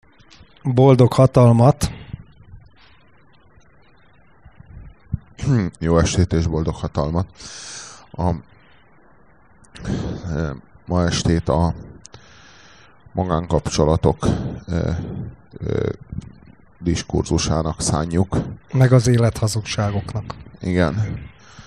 Boldog hatalmat. Jó estét és boldog hatalmat. Ma estét a magánkapcsolatok diskurzusának szánjuk. Meg az élethazugságoknak. Igen.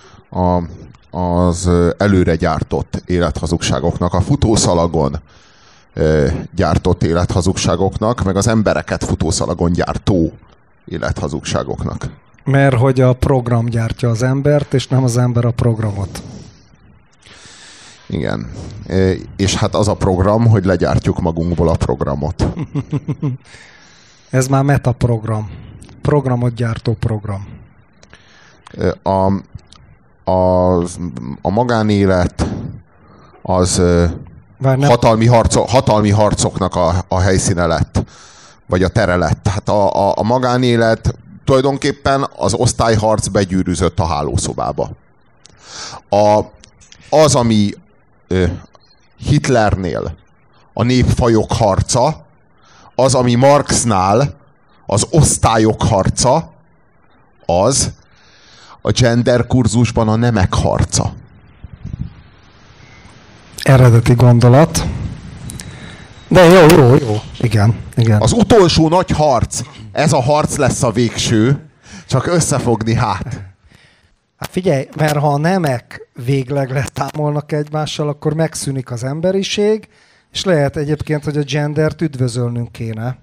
Az előre gyártott élethazugságoknak, a futószalagon gyártott élethazugságoknak, meg az embereket futószalagon gyártó élethazugságoknak. Mert hogy a program gyártja az embert, és nem az ember a programot. Igen. És hát az a program, hogy legyártjuk magunkból a programot. Ez már metaprogram. Programot gyártó program. A magánélet az hatalmi harcoknak a helyszíne lett, vagy a tere lett. Tehát a magánélet tulajdonképpen az osztályharc begyűrűzött a hálószobába. Az, ami Hitlernél a népfajok harca, az, ami Marxnál az osztályok harca, az a gender kurzusban a nemek harca. Eredeti gondolat. De jó. Igen. Az utolsó nagy harc. Ez a harc lesz a végső. Csak összefogni hát. Hát figyelj, mert ha a nemek végleg letámolnak egymással, akkor megszűnik az emberiség, és lehet egyébként, hogy a gendert üdvözölnünk kéne.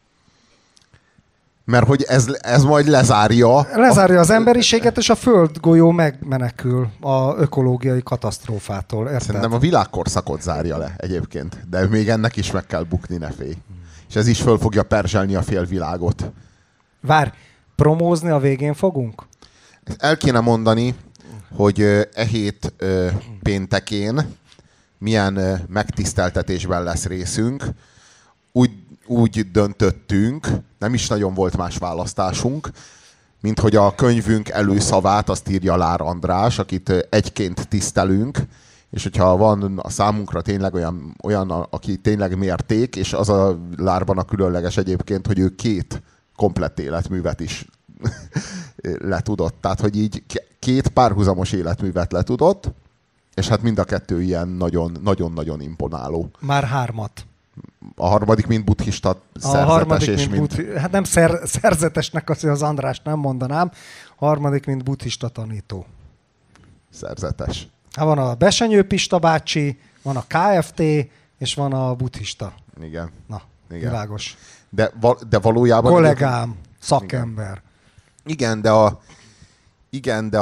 Mert hogy ez majd lezárja... Lezárja az emberiséget, és a földgolyó megmenekül a ökológiai katasztrófától. Érted? Szerintem a világkorszakot zárja le egyébként. De még ennek is meg kell bukni, ne félj. És ez is föl fogja perzselni a félvilágot. Várj, promózni a végén fogunk? El kéne mondani, hogy e hét péntekén milyen megtiszteltetésben lesz részünk. Úgy döntöttünk, nem is nagyon volt más választásunk, mint hogy a könyvünk előszavát azt írja Lár András, akit egyként tisztelünk, és hogyha van a számunkra tényleg olyan aki tényleg mérték, és az a Lárban a különleges egyébként, hogy ő 2 komplett életművet is letudott. Tehát, hogy így 2 párhuzamos életművet letudott, és hát mind a 2 ilyen nagyon-nagyon imponáló. Már 3. A harmadik, mint buddhista szerzetes. És hát nem szerzetesnek az András nem mondanám. A harmadik, mint buddhista tanító. Szerzetes. Hát van a Besenyő Pista bácsi, van a KFT, és van a buddhista. Igen. Na, igen. Világos. De valójában... Kollégám, szakember. Igen, de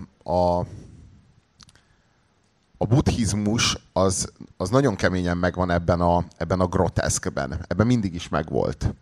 a buddhizmus az nagyon keményen megvan ebben a groteszkben. Ebben mindig is megvolt.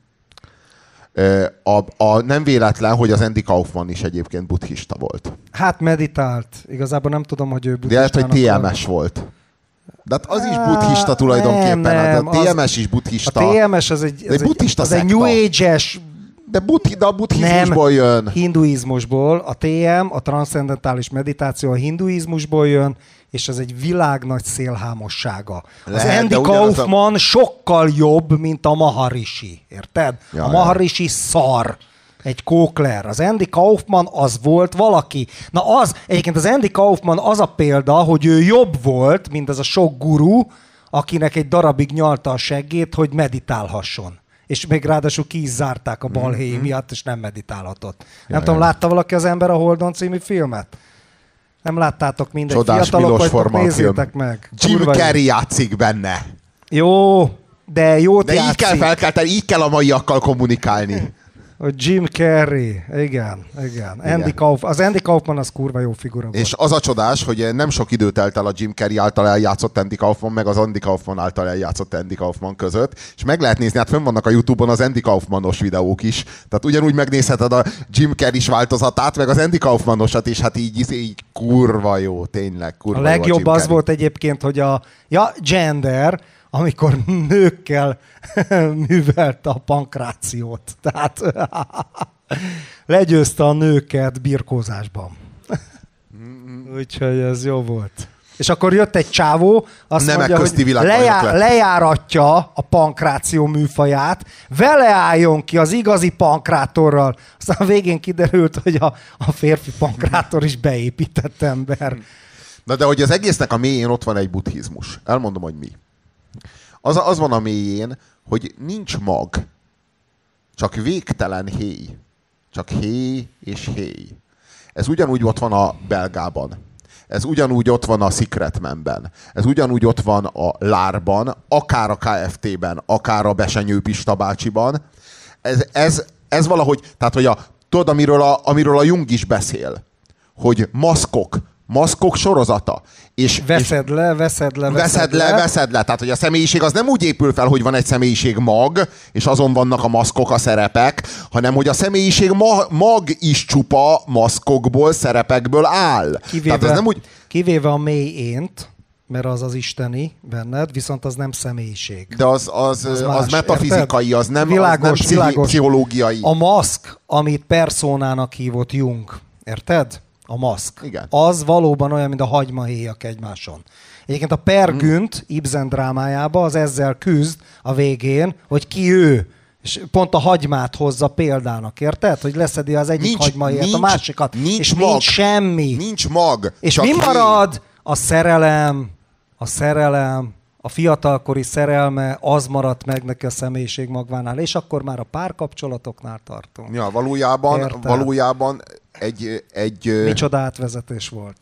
Nem véletlen, hogy az Andy Kaufman is egyébként buddhista volt. Hát meditált. Igazából nem tudom, hogy ő buddhistának. De lehet, hogy TMS volt. De hát az is buddhista tulajdonképpen. Nem, a TMS is buddhista. A TMS az egy New Age-es. De a buddhizmusból jön. Hinduizmusból. A TM, a transzcendentális meditáció a hinduizmusból jön, és ez egy világnagy szélhámossága. Az Andy Kaufman sokkal jobb, mint a Maharishi. Érted? A Maharishi szar. Egy kókler. Az Andy Kaufman az volt valaki. Na egyébként az Andy Kaufman az a példa, hogy ő jobb volt, mint ez a sok guru, akinek egy darabig nyalta a seggét, hogy meditálhasson. És még ráadásul ki is zárták a balhéi miatt, és nem meditálhatott. Nem tudom, látta valaki az Ember a Holdon című filmet? Nem láttátok, mindegy. Csodás, fiatalok vagytok, nézzétek meg. Jim Carrey játszik benne. Jó, de jót de játszik. Így kell felkelteni, így kell a maiakkal kommunikálni. Jim Carrey, igen. Az Andy Kaufman az kurva jó figura volt. És az a csodás, hogy nem sok idő telt el a Jim Carrey által eljátszott Andy Kaufman, meg az Andy Kaufman által eljátszott Andy Kaufman között, és meg lehet nézni, hát fönn vannak a YouTube-on az Andy Kaufmanos videók is, tehát ugyanúgy megnézheted a Jim Carrey-s változatát, meg az Andy Kaufmanosat is, hát így kurva jó, tényleg kurva jó. A legjobb az volt egyébként, hogy gender, amikor nőkkel művelte a pankrációt. Tehát legyőzte a nőket birkózásban. Úgyhogy ez jó volt. És akkor jött egy csávó, azt Nemek mondja, közti hogy világbajnok lejáratja a pankráció műfaját, vele álljon ki az igazi pankrátorral. Aztán a végén kiderült, hogy a férfi pankrátor is beépített ember. Na de hogy az egésznek a mélyén ott van egy buddhizmus. Elmondom, hogy mi. Az van a mélyén, hogy nincs mag, csak végtelen héj. Csak héj és héj. Ez ugyanúgy ott van a belgában. Ez ugyanúgy ott van a Secretmanben. Ez ugyanúgy ott van a Lárban, akár a KFT-ben, akár a Besenyő Pista bácsiban. Ez valahogy, tehát hogy tudod, amiről a Jung is beszél, hogy maszkok sorozata. És veszed le. Tehát, hogy a személyiség az nem úgy épül fel, hogy van egy személyiség mag, és azon vannak a maszkok, a szerepek, hanem hogy a személyiség mag is csupa maszkokból, szerepekből áll. Kivéve a mély ént, mert az isteni benned, viszont az nem személyiség. De az metafizikai, érted? Az nem pszichológiai. A maszk, amit personának hívott Jung, érted? A maszk. Igen. Az valóban olyan, mint a hagymahéjak egymáson. Egyébként a Per Günt Ibsen drámájában az ezzel küzd a végén, hogy ki ő. És pont a hagymát hozza példának, érted? Hogy leszedi az egyik hagymahéjat, a másikat. És mag. nincs semmi. Nincs mag. És mi marad? A szerelem, a fiatalkori szerelme, az maradt meg neki a személyiség magvánál, és akkor már a párkapcsolatoknál tartunk. Ja, valójában egy... Micsoda átvezetés volt.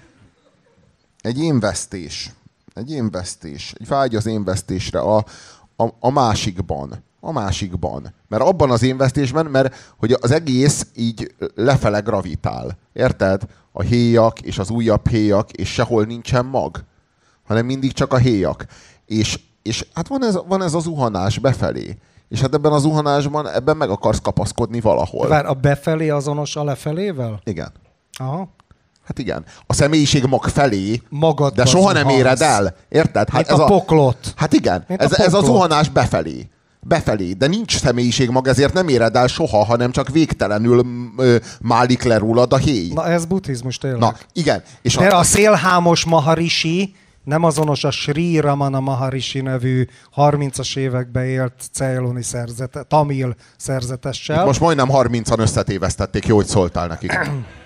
Egy énvesztés. Egy vágy az énvesztésre a másikban. Mert abban az énvesztésben, mert hogy az egész így lefele gravitál. Érted? A héjak és az újabb héjak, és sehol nincsen mag, hanem mindig csak a héjak. És hát van ez a zuhanás befelé. És hát ebben a zuhanásban, ebben meg akarsz kapaszkodni valahol. Vár, a befelé azonos a lefelével? Igen. Aha. Hát igen. A személyiség mag felé, magadba, de soha nem éred el. Érted? Hát ez a poklot. Hát igen. Ez a zuhanás befelé. De nincs személyiség mag, ezért nem éred el soha, hanem csak végtelenül málik le rólad a héj. Na ez buddhizmus tényleg. Na, igen. És a szélhámos Maharishi nem azonos a Sri Ramana Maharishi nevű 30-as években élt ceyloni tamil szerzetessel. Itt most majdnem 30-an összetévesztették, jó, hogy szóltál nekik.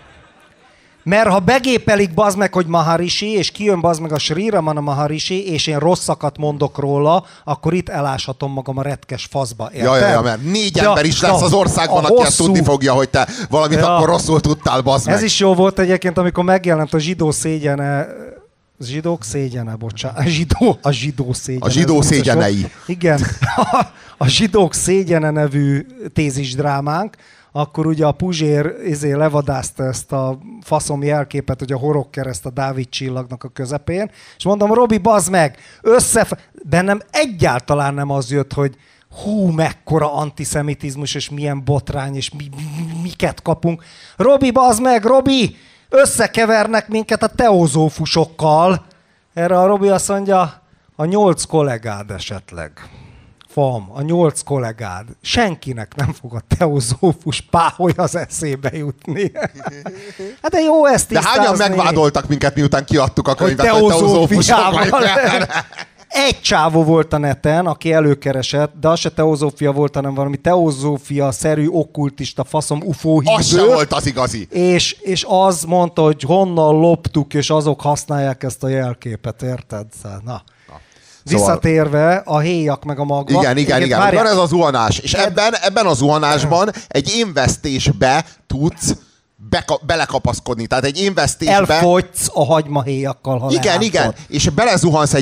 Mert ha begépelik bazd meg, hogy Maharishi, és kijön bazd meg a Sri Ramana Maharishi, és én rosszakat mondok róla, akkor itt eláshatom magam a retkes faszba. Érted? Ja, mert 4 ember is lesz az országban, aki ezt tudni fogja, hogy te valamit akkor rosszul tudtál, bazd meg. Ez is jó volt egyébként, amikor megjelent a zsidó szégyene, zsidók szégyene, bocsánat. A zsidó szégyene. A zsidó szégyenei. Igen. A zsidók szégyene nevű tézisdrámánk, akkor ugye a Puzsér levadázta ezt a faszom jelképet, hogy a horogkereszt a Dávid csillagnak a közepén, és mondom, Robi, bazd meg, bennem egyáltalán nem az jött, hogy hú, mekkora antiszemitizmus, és milyen botrány, és miket kapunk. Robi, bazd meg, Robi, összekevernek minket a teozófusokkal. Erre a Robi azt mondja, a 8 kollégád esetleg. Fam, a 8 kollégád. Senkinek nem fog a teozófus páholy az eszébe jutni. Hát de jó ezt tisztázni. De hányan megvádoltak minket, miután kiadtuk a könyvet, hogy teozófusok. Egy csávó volt a neten, aki előkeresett, de az se teozófia volt, hanem valami teozófia-szerű okkultista faszom UFO hívő. Az sem volt az igazi. És az mondta, hogy honnan loptuk, és azok használják ezt a jelképet, érted? Na. Visszatérve a héjak meg a magva. Igen. Van ez a zuhanás. És ebben a zuhanásban egy énvesztésbe tudsz belekapaszkodni. Tehát egy énvesztésbe... Elfogysz a hagymahéjakkal, ha Igen. És belezuhansz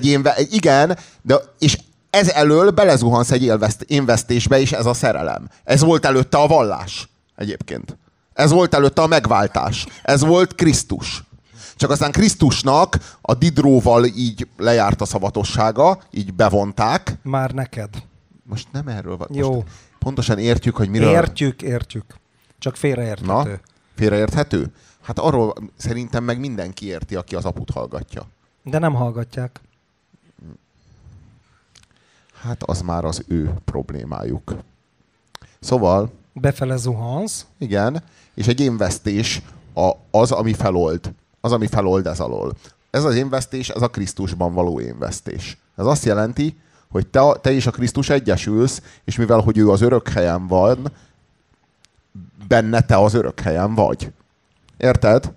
és ez elől belezuhansz egy énvesztésbe, és ez a szerelem. Ez volt előtte a vallás egyébként. Ez volt előtte a megváltás. Ez volt Krisztus. Csak aztán Krisztusnak a Didróval így lejárt a szavatossága, így bevonták. Már neked. Most nem erről van. Jó. Most pontosan értjük, hogy miről... Értjük. Csak félreérthető. Na, félreérthető? Hát arról szerintem meg mindenki érti, aki az aput hallgatja. De nem hallgatják. Hát az már az ő problémájuk. Szóval... Befele zuhansz. Igen, és egy énvesztés az, ami felold. Az, ami felold ez alól. ez az énvesztés, ez a Krisztusban való énvesztés. Ez azt jelenti, hogy te és a Krisztus egyesülsz, és mivel, hogy ő az örök helyen van, benne te az örök helyen vagy. Érted?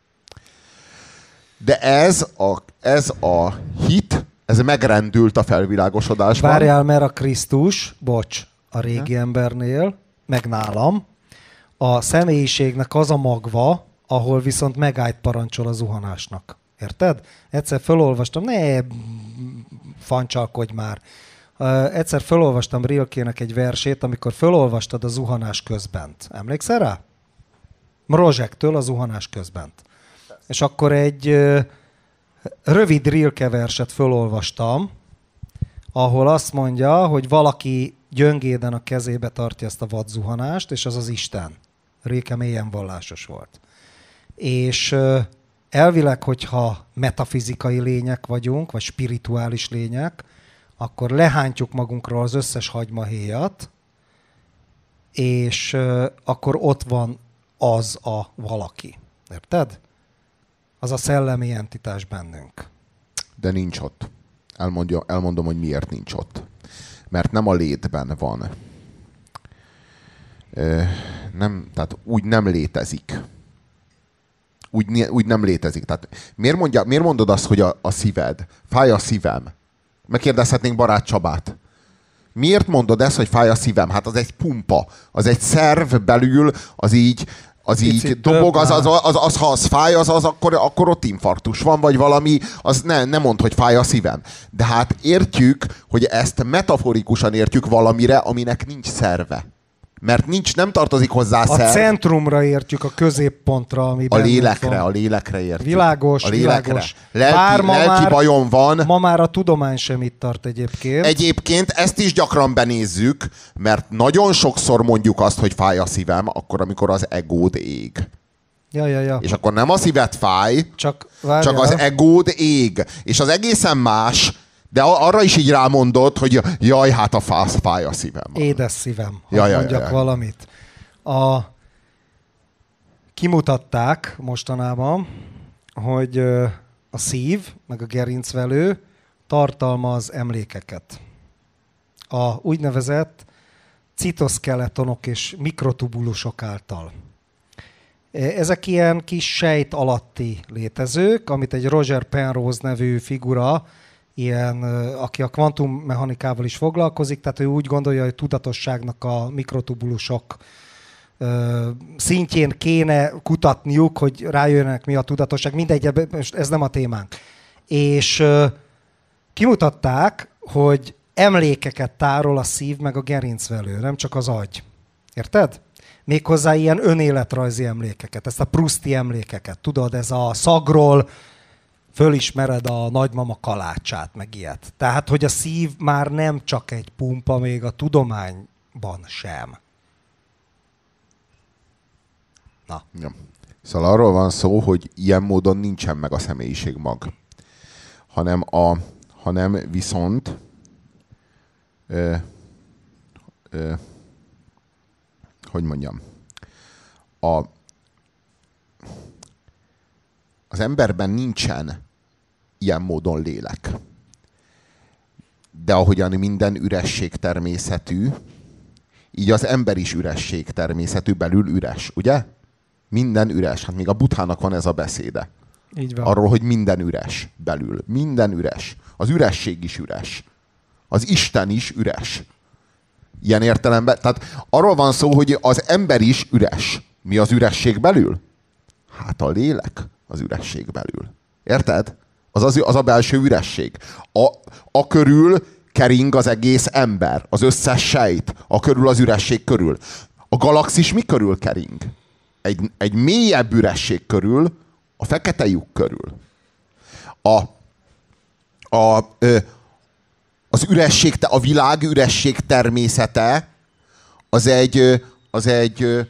De ez a hit, ez megrendült a felvilágosodásban. Várjál, mert a Krisztus, a régi embernél, meg nálam, a személyiségnek az a magva, ahol viszont megállt parancsol a zuhanásnak. Érted? Egyszer felolvastam, ne fancsalkodj már. Egyszer felolvastam Rilkének egy versét, amikor felolvastad a zuhanás közbent. Emlékszel rá? Rozsektől a zuhanás közbent. És akkor egy rövid Rilke verset felolvastam, ahol azt mondja, hogy valaki gyöngéden a kezébe tartja ezt a vadzuhanást, és az az Isten. Rilke mélyen vallásos volt. És elvileg, hogyha metafizikai lények vagyunk, vagy spirituális lények, akkor lehántjuk magunkról az összes hagymahéjat, és akkor ott van az a valaki. Érted? Az a szellemi entitás bennünk. De nincs ott. Elmondom, hogy miért nincs ott. Mert nem a létben van. Tehát úgy nem létezik. Úgy nem létezik. Tehát miért mondod azt, hogy a szíved? Fáj a szívem. Megkérdezhetnénk Barát Csabát. Miért mondod ezt, hogy fáj a szívem? Hát az egy pumpa. Az egy szerv belül, az így dobog, ha az fáj, akkor ott infarktus van, vagy valami, az nem mond, hogy fáj a szívem. De hát értjük, hogy ezt metaforikusan értjük valamire, aminek nincs szerve. Mert nem tartozik hozzá szerv. A centrumra értjük, a középpontra, amiben a lélekre értjük. Világos. Lelki bajom van. Ma már a tudomány sem itt tart egyébként. Egyébként ezt is gyakran benézzük, mert nagyon sokszor mondjuk azt, hogy fáj a szívem, akkor, amikor az egód ég. Ja. És akkor nem a szíved fáj, csak az egód ég. És az egészen más, de arra is így rámondod, hogy jaj, hát a fáj a szívem. Édes szívem, mondjak valamit. Kimutatták mostanában, hogy a szív, meg a gerincvelő tartalmaz emlékeket. A úgynevezett citoszkeletonok és mikrotubulusok által. Ezek ilyen kis sejt alatti létezők, amit egy Roger Penrose nevű figura, aki a kvantummechanikával is foglalkozik, tehát ő úgy gondolja, hogy tudatosságnak a mikrotubulusok szintjén kéne kutatniuk, hogy rájönnek mi a tudatosság. Mindegy, ez nem a témánk. És kimutatták, hogy emlékeket tárol a szív meg a gerincvelő, nem csak az agy. Érted? Méghozzá ilyen önéletrajzi emlékeket, ezt a Prousti emlékeket. Tudod, ez a szagról fölismered a nagymama kalácsát, meg ilyet. Tehát, hogy a szív már nem csak egy pumpa, még a tudományban sem. Na. Ja. Szóval arról van szó, hogy ilyen módon nincsen meg a személyiség mag. Hanem viszont hogy mondjam, az emberben nincsen ilyen módon lélek. De ahogyan minden üresség természetű, így az ember is üresség természetű, belül üres, ugye? Minden üres. Hát még a Buddhának van ez a beszéde. Így van. Arról, hogy minden üres belül. Minden üres. Az üresség is üres. Az Isten is üres. Ilyen értelemben. Tehát arról van szó, hogy az ember is üres. Mi az üresség belül? Hát a lélek az üresség belül. Érted? Az a belső üresség. A körül kering az egész ember. Az összes sejt. A körül az üresség körül. A galaxis mi körül kering? Egy mélyebb üresség körül, a fekete lyuk körül. Az üresség, a világ üresség természete az egy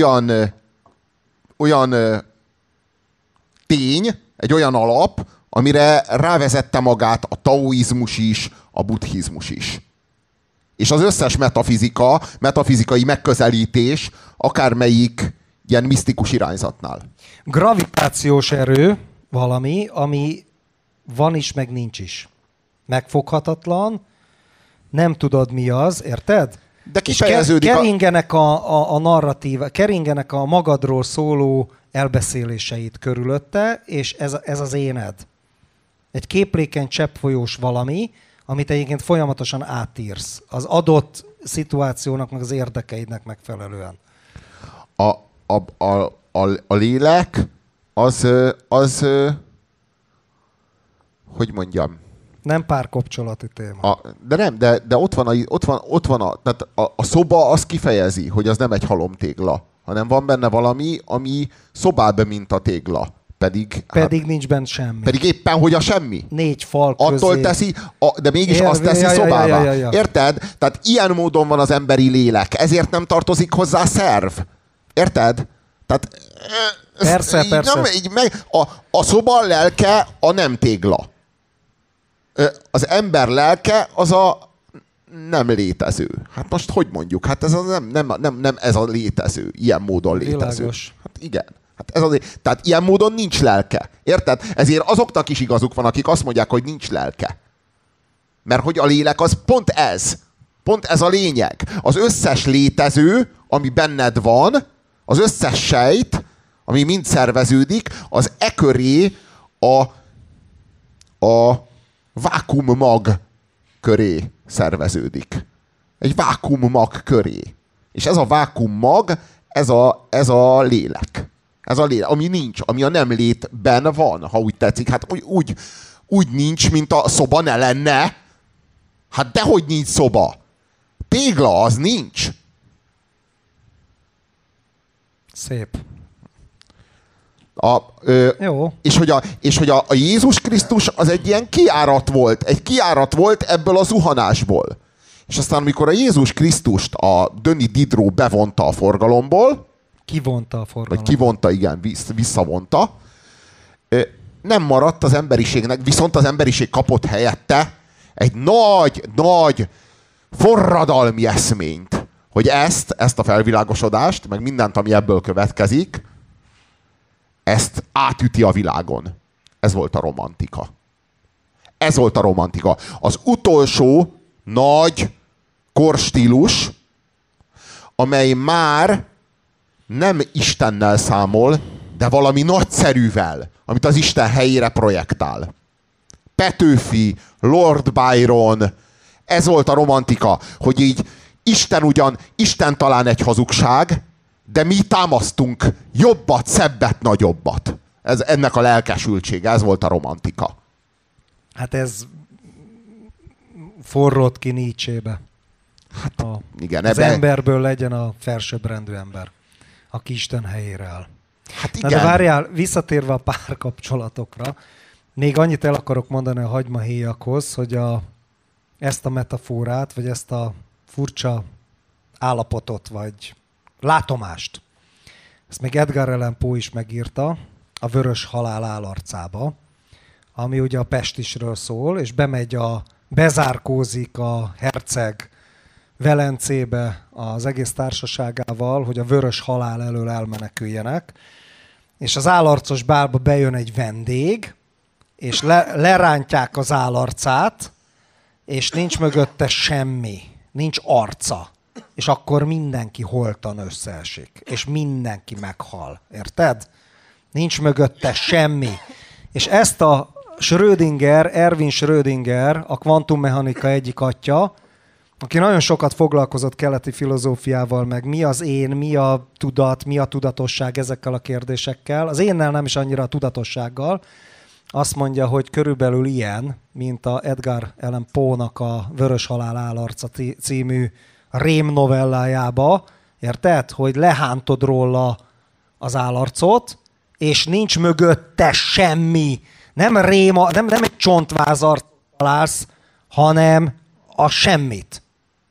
olyan tény, egy olyan alap, amire rávezette magát a taoizmus is, a buddhizmus is. És az összes metafizikai megközelítés, akármelyik ilyen misztikus irányzatnál. Gravitációs erő valami, ami van is, meg nincs is. Megfoghatatlan, nem tudod mi az, érted? De kifejeződik keringenek a narratíva, keringenek a magadról szóló elbeszéléseit körülötte, és ez az éned. Egy képlékeny cseppfolyós valami, amit egyébként folyamatosan átírsz. Az adott szituációnak, meg az érdekeidnek megfelelően. A lélek az hogy mondjam? Nem párkapcsolati téma. De ott van tehát a szoba az kifejezi, hogy az nem egy halomtégla, hanem van benne valami, ami szobába, mint a tégla. Pedig nincs benne semmi. Pedig éppen, hogy a semmi. 4 fal közé. Attól teszi, de mégis azt teszi szobává. Érted? Tehát ilyen módon van az emberi lélek. Ezért nem tartozik hozzá szerv. Érted? Tehát persze. A szoba lelke a nem tégla. Az ember lelke az a nem létező. Hát most hogy mondjuk? Hát ez nem ez a létező. Ilyen módon létező. Világos. Hát igen. Hát tehát ilyen módon nincs lelke. Érted? Ezért azoknak is igazuk van, akik azt mondják, hogy nincs lelke. Mert hogy a lélek az pont ez. Pont ez a lényeg. Az összes létező, ami benned van, az összes sejt, ami mind szerveződik, az köré a vákuummag köré szerveződik. Egy vákuummag köré. És ez a vákuummag, ez a lélek. Ez a lélek, ami nincs, ami a nem létben van, ha úgy tetszik. Hát úgy nincs, mint a szoba ne lenne. Hát dehogy nincs szoba. Tégla az nincs. Szép. Jó. És hogy a Jézus Krisztus az egy ilyen kiárat volt. Egy kiárat volt ebből a zuhanásból. És aztán, amikor a Jézus Krisztust a Denis Diderot bevonta a forgalomból, kivonta, igen, visszavonta, nem maradt az emberiségnek, viszont az emberiség kapott helyette egy nagy forradalmi eszményt, hogy ezt a felvilágosodást, meg mindent, ami ebből következik, ezt átüti a világon. Ez volt a romantika. Ez volt a romantika. Az utolsó nagy korstílus, amely már nem Istennel számol, de valami nagyszerűvel, amit az Isten helyére projektál. Petőfi, Lord Byron, ez volt a romantika, hogy így Isten talán egy hazugság, de mi támasztunk jobbat, szebbet, nagyobbat. Ennek a lelkesültsége, ez volt a romantika. Hát ez forrott ki Nietzsébe. Hát, igen, az emberből legyen a felsőbbrendű ember, aki Isten helyére áll. Hát igen. Na de várjál, visszatérve a párkapcsolatokra, még annyit el akarok mondani a hagymahéjakhoz, hogy ezt a metaforát, vagy ezt a furcsa állapotot, vagy látomást, ezt még Edgar Allan Poe is megírta a Vörös halál állarcába, ami ugye a pestisről szól, és bezárkózik a herceg Velencébe az egész társaságával, hogy a vörös halál elől elmeneküljenek, és az állarcos bálba bejön egy vendég, és lerántják az állarcát, és nincs mögötte semmi, nincs arca, és akkor mindenki holtan összeesik, és mindenki meghal, érted? Nincs mögötte semmi. És ezt a Erwin Schrödinger, a kvantummechanika egyik atya, aki nagyon sokat foglalkozott keleti filozófiával, meg mi az én, mi a tudat, mi a tudatosság ezekkel a kérdésekkel. Az énnel nem is annyira a tudatossággal. Azt mondja, hogy körülbelül ilyen, mint a Edgar Allan Poe-nak a Vörös halál állarca című rém novellájába, érted? Hogy lehántod róla az állarcot, és nincs mögötte semmi. Nem egy csontvázart találsz, hanem a semmit.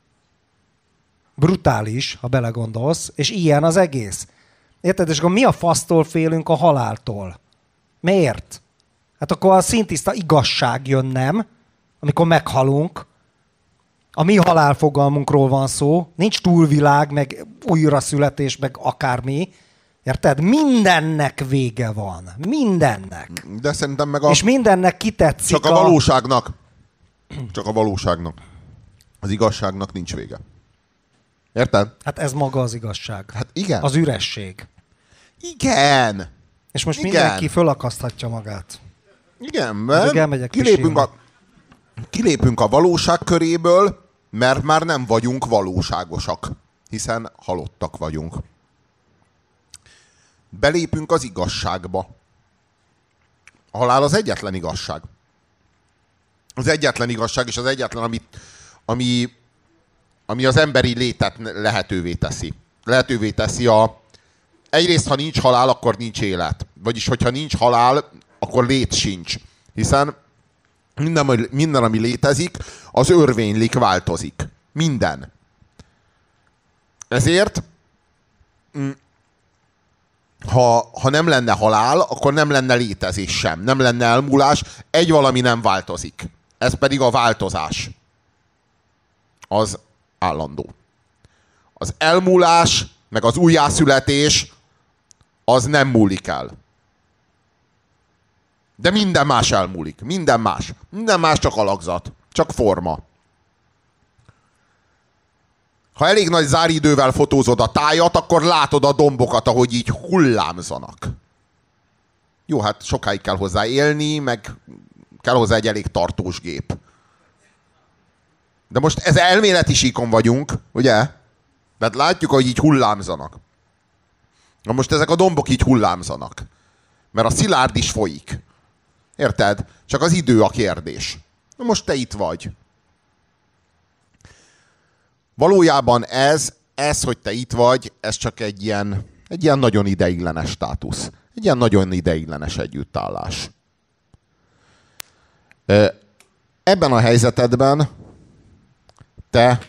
Brutális, ha belegondolsz, és ilyen az egész. Érted? És akkor mi a fasztól félünk a haláltól? Miért? Hát akkor a szintiszta igazság jön, nem? Amikor meghalunk. A mi halálfogalmunkról van szó. Nincs túlvilág, meg újraszületés, meg akármi. Érted? Mindennek vége van. Mindennek. De szerintem meg és mindennek kitetszik csak a valóságnak. Csak a valóságnak. Az igazságnak nincs vége. Érted? Hát ez maga az igazság. Hát igen. Az üresség. Igen. És most mindenki fölakaszthatja magát. Igen, mert kilépünk a valóság köréből, mert már nem vagyunk valóságosak, hiszen halottak vagyunk. Belépünk az igazságba. A halál az egyetlen igazság. Az egyetlen igazság, és az egyetlen, ami az emberi létet lehetővé teszi. Lehetővé teszi egyrészt, ha nincs halál, akkor nincs élet. Vagyis, hogyha nincs halál, akkor lét sincs. Hiszen minden, ami létezik, az örvénylik, változik. Minden. Ezért, ha nem lenne halál, akkor nem lenne létezés sem. Nem lenne elmúlás, egy valami nem változik. Ez pedig a változás. Az állandó. Az elmúlás, meg az újjászületés, az nem múlik el. De minden más elmúlik. Minden más. Minden más csak alakzat. Csak forma. Ha elég nagy záridővel fotózod a tájat, akkor látod a dombokat, ahogy így hullámzanak. Jó, hát sokáig kell hozzá élni, meg kell hozzá egy elég tartós gép. De most ez elméleti síkon vagyunk, ugye? Tehát látjuk, hogy így hullámzanak. Na most ezek a dombok így hullámzanak. Mert a szilárd is folyik. Érted? Csak az idő a kérdés. Na most te itt vagy. Valójában ez, hogy te itt vagy, ez csak egy ilyen nagyon ideiglenes státusz. Egy ilyen nagyon ideiglenes együttállás. Ebben a helyzetedben te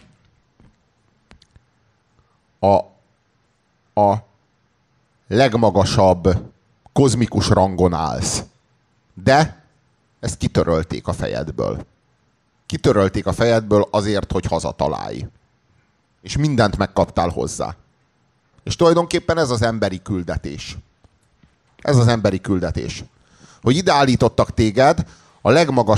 a legmagasabb kozmikus rangon állsz. De ezt kitörölték a fejedből. Kitörölték a fejedből azért, hogy hazatalálj. És mindent megkaptál hozzá. És tulajdonképpen ez az emberi küldetés. Ez az emberi küldetés. Hogy ide állítottak téged a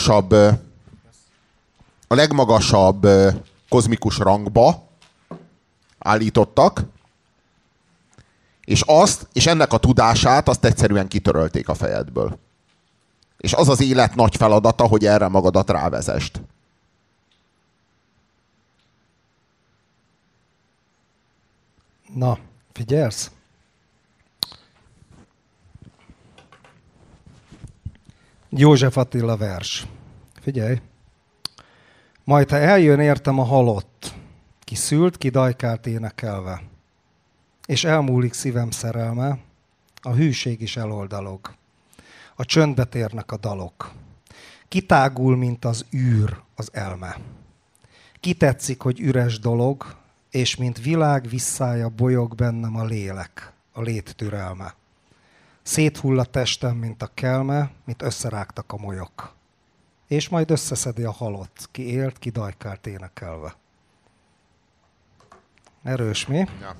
legmagasabb kozmikus rangba állítottak, és ennek a tudását azt egyszerűen kitörölték a fejedből. És az az élet nagy feladata, hogy erre magadat rávezest. Na, figyelsz? József Attila vers. Figyelj. Majd, ha eljön értem a halott, ki szült, ki dajkált énekelve, és elmúlik szívem szerelme, a hűség is eloldalog. A csöndbe térnek a dalok. Kitágul, mint az űr az elme. Kitetszik, hogy üres dolog, és mint világ visszája bolyog bennem a lélek, a lét türelme. Széthull a testem, mint a kelme, mint összerágtak a molyok. És majd összeszedi a halott, ki élt, ki dajkált énekelve. Erős, mi? Ja.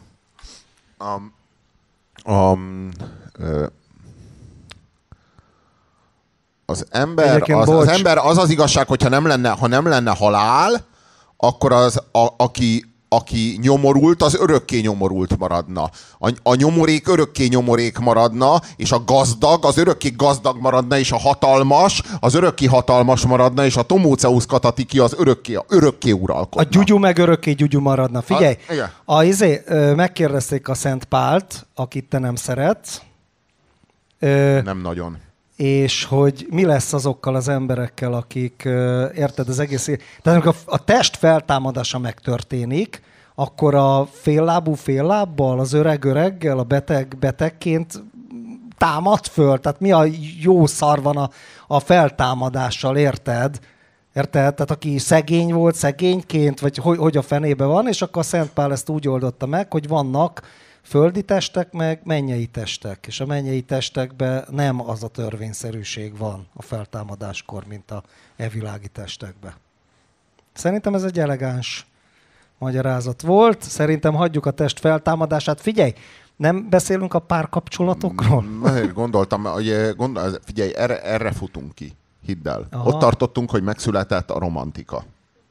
Az ember az igazság, hogyha nem lenne halál, akkor aki nyomorult, az örökké nyomorult maradna. A nyomorék örökké nyomorék maradna, és a gazdag az örökké gazdag maradna, és a hatalmas az örökké hatalmas maradna, és a Tomóceusz Katatiki az örökké uralkodna. A gyugyú meg örökké gyugyú maradna. Figyelj, megkérdezték a Szent Pált, akit te nem szeretsz. Nem nagyon. És hogy mi lesz azokkal az emberekkel, akik, érted, az egész... Tehát amikor a test feltámadása megtörténik, akkor a féllábú féllábbal, az öreg öreggel, a beteg betegként támad föl. Tehát mi a jó szar van a feltámadással, érted? Érted? Tehát aki szegény volt, szegényként, vagy hogy a fenébe van, és akkor a Szent Pál ezt úgy oldotta meg, hogy vannak földi testek, meg mennyei testek. És a mennyei testekben nem az a törvényszerűség van a feltámadáskor, mint a evilági testekben. Szerintem ez egy elegáns magyarázat volt. Szerintem hagyjuk a test feltámadását. Figyelj, Nem beszélünk a párkapcsolatokról? Gondoltam, hogy figyelj, erre futunk ki. Hidd el. Aha. Ott tartottunk, hogy megszületett a romantika.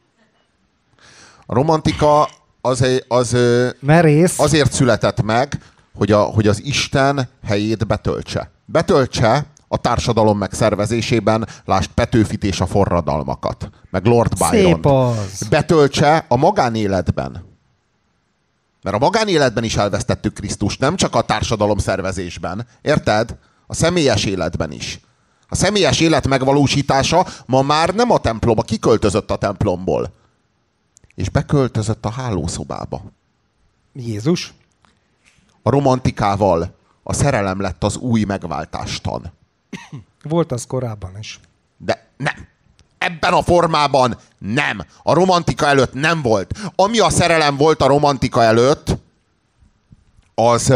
A romantika Merész. azért született meg, hogy az Isten helyét betöltse. Betöltse a társadalom megszervezésében, lásd Petőfit és a forradalmakat, meg Lord Byron. Szép az. Betöltse a magánéletben. Mert a magánéletben is elvesztettük Krisztust, nem csak a társadalom szervezésben. Érted? A személyes életben is. A személyes élet megvalósítása ma már nem a templomba, kiköltözött a templomból. És beköltözött a hálószobába. Jézus? A romantikával a szerelem lett az új megváltástan. Volt az korábban is. De nem. Ebben a formában nem. A romantika előtt nem volt. Ami a szerelem volt a romantika előtt, az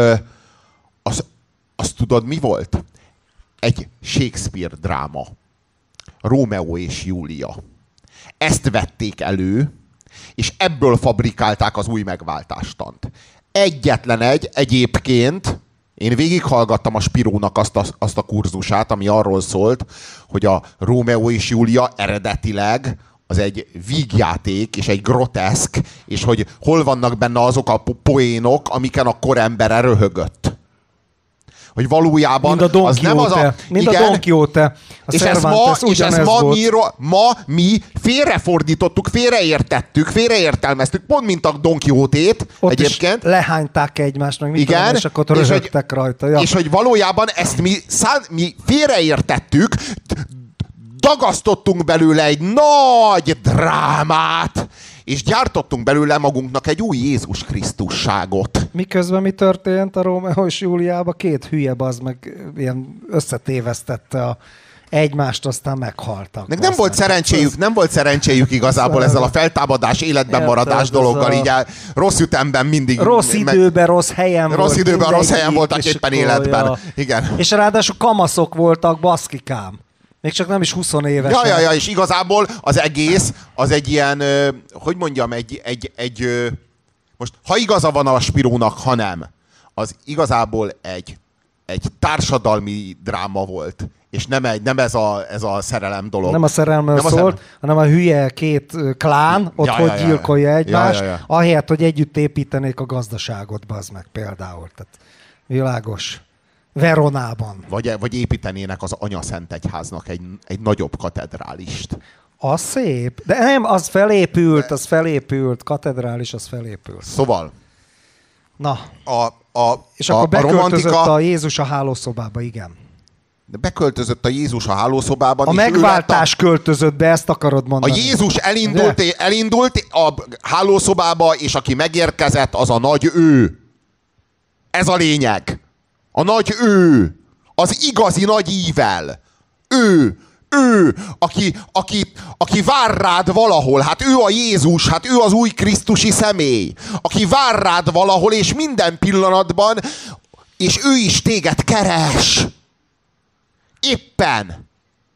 tudod mi volt? Egy Shakespeare dráma. Rómeó és Júlia. Ezt vették elő, és ebből fabrikálták az új megváltástant. Egyetlen egyébként, én végighallgattam a Spirónak azt a kurzusát, ami arról szólt, hogy a Rómeó és Júlia eredetileg az egy vígjáték, és egy groteszk, és hogy hol vannak benne azok a poénok, amiken a korembere röhögött. Hogy valójában az nem az a... Mind igen, a Don Quixote. És ezt ma mi félrefordítottuk, félreértettük, félreértelmeztük, pont mint a Don Quixote-t egyébként. Lehányták egymást, meg mit igen, tudom, és akkor röhögtek rajta. Ja. És hogy valójában ezt mi félreértettük, dagasztottunk belőle egy nagy drámát, és gyártottunk belőle magunknak egy új Jézus Krisztusságot. Miközben mi történt a Rómeó és Júliában? Két hülye bazd meg ilyen összetévesztette egymást, aztán meghaltak. Nem volt szerencséjük igazából ezzel a feltámadás, életben maradás dologgal, így rossz ütemben mindig... Rossz időben, rossz helyen volt. Rossz időben, rossz helyen voltak éppen életben. Ja. Igen. És ráadásul kamaszok voltak, baszkikám. Még csak nem is 20 évesen. Ja, és igazából az egész, az egy ilyen, hogy mondjam, most ha igaza van a Spirónak, ha nem, az igazából egy társadalmi dráma volt. És nem ez a szerelem dolog. Nem a szerelemről szólt, hanem a hülye két klán, hogy gyilkolja egymást, ahelyett, hogy együtt építenék a gazdaságot, bazd meg például. Tehát világos. Veronában. Vagy építenének az Anyaszentegyháznak egy nagyobb katedrálist. Az szép. De nem, az felépült. Katedrális, az felépült. Szóval. Na. És akkor beköltözött a Jézus a hálószobába, igen. De beköltözött a Jézus a hálószobában. A megváltás költözött be, ezt akarod mondani. A Jézus elindult a hálószobába, és aki megérkezett, az a nagy ő. Ez a lényeg. A nagy ő, az igazi nagy ível. Ő, aki vár rád valahol. Hát ő a Jézus, hát ő az új krisztusi személy. Aki vár rád valahol, és minden pillanatban, és ő is téged keres. Éppen.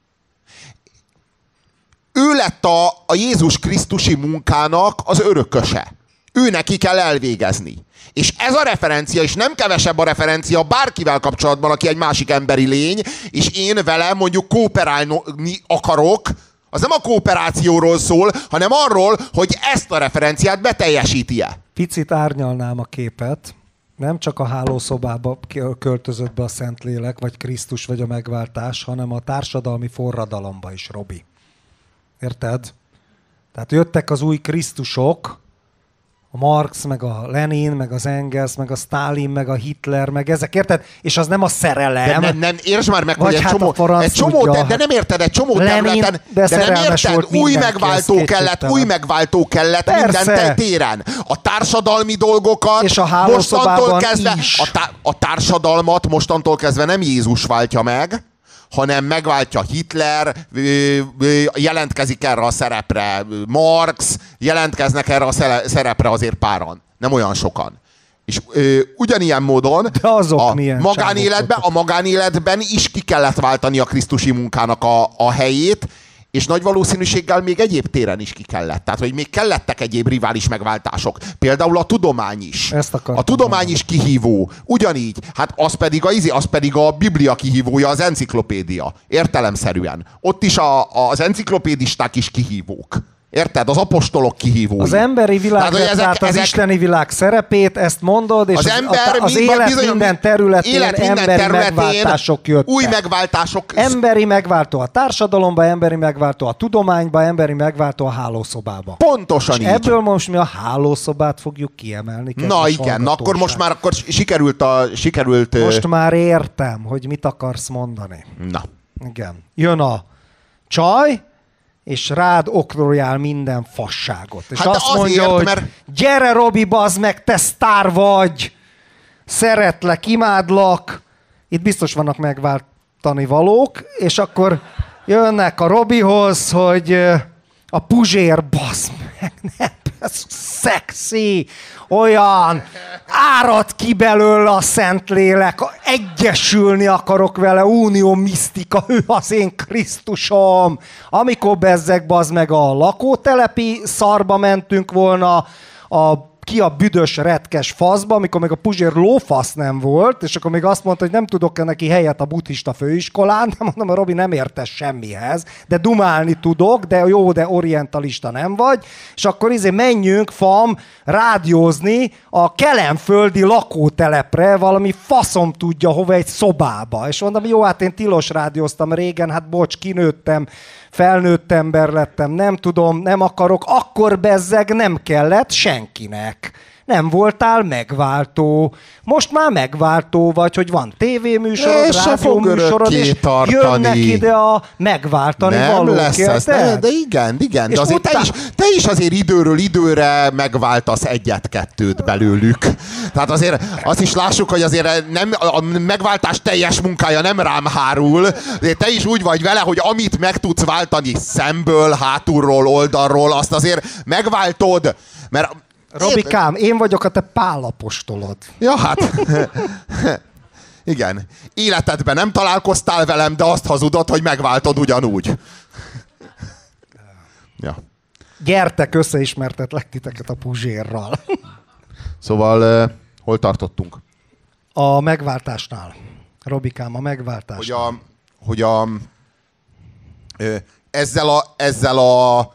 Ő lett a Jézus krisztusi munkának az örököse. Ő neki kell elvégezni. És ez a referencia, és nem kevesebb a referencia bárkivel kapcsolatban, aki egy másik emberi lény, és én vele mondjuk kooperálni akarok, az nem a kooperációról szól, hanem arról, hogy ezt a referenciát beteljesíti-e. Picit árnyalnám a képet. Nem csak a hálószobába költözött be a Szentlélek, vagy Krisztus, vagy a megváltás, hanem a társadalmi forradalomba is, Robi. Érted? Tehát jöttek az új Krisztusok, a Marx, meg a Lenin, meg az Engels, meg a Stalin, meg a Hitler, meg ezek, érted? És az nem a szerelem. Nem értsd már meg, hogy egy csomó, de nem érted, egy csomó területen, de nem érted, új megváltó kellett minden téren. A társadalmi dolgokat és a mostantól kezdve, is. A társadalmat mostantól kezdve nem Jézus váltja meg, hanem megváltja Hitler, jelentkezik erre a szerepre Marx, jelentkeznek erre a szerepre azért páran. Nem olyan sokan. És ugyanilyen módon a magánéletben is ki kellett váltani a krisztusi munkának a helyét, és nagy valószínűséggel még egyéb téren is ki kellett. Tehát, hogy még kellettek egyéb rivális megváltások. Például a tudomány is. A tudomány is kihívó. Ugyanígy. Hát az pedig a Biblia kihívója, az enciklopédia. Értelemszerűen. Ott is az enciklopédisták is kihívók. Érted? Az apostolok kihívói. Az emberi világ, tehát az isteni világ szerepét, ezt mondod, és az élet minden területén emberi megváltások jöttek. Új megváltások. Emberi megváltó a társadalomba, emberi megváltó a tudományba, emberi megváltó a hálószobába. Pontosan és így. Ebből most mi a hálószobát fogjuk kiemelni. Na igen, akkor most már sikerült... Most már értem, hogy mit akarsz mondani. Na. Igen. Jön a csaj, és rád oktroljál minden fasságot. És hát azt mondja, hogy gyere Robi, bazd meg, te sztár vagy, szeretlek, imádlak, itt biztos vannak megváltani valók, és akkor jönnek a Robihoz, hogy a Puzsér, bazd meg, nem, ez szexi, olyan, árad ki belőle a Szentlélek, egyesülni akarok vele, unió misztika, ő az én Krisztusom. Amikor bezzeg, bazd meg, a lakótelepi szarba mentünk volna, ki a büdös retkes faszba, amikor még a Puzsér lófasz nem volt, és akkor még azt mondta, hogy nem tudok-e neki helyet a buddhista főiskolán, de mondom, a Robi nem értesz semmihez, de dumálni tudok, de jó, de orientalista nem vagy, és akkor menjünk, fam, rádiózni a kelenföldi lakótelepre, valami faszom tudja hova, egy szobába. És mondom, jó, hát én tilos rádióztam régen, hát bocs, kinőttem, felnőtt ember lettem, nem tudom, nem akarok, akkor bezzeg nem kellett senkinek. Nem voltál megváltó. Most már megváltó vagy, hogy van tévéműsorod, rádióműsorod, és jönnek ide a megváltani valók. Nem lesz ez, de igen. De azért te is azért időről időre megváltasz egyet-kettőt belőlük. Tehát azért azt is lássuk, hogy azért nem, a megváltás teljes munkája nem rám hárul. Te is úgy vagy vele, hogy amit meg tudsz váltani szemből, hátulról, oldalról, azt azért megváltod. Mert Robikám, én vagyok a te Pál apostolod. Ja, hát... Igen. Életedben nem találkoztál velem, de azt hazudod, hogy megváltod ugyanúgy. Ja. Gyertek, összeismertetlek titeket a Puzsérral. Szóval, hol tartottunk? A megváltásnál. Robikám, a megváltásnál. Ezzel a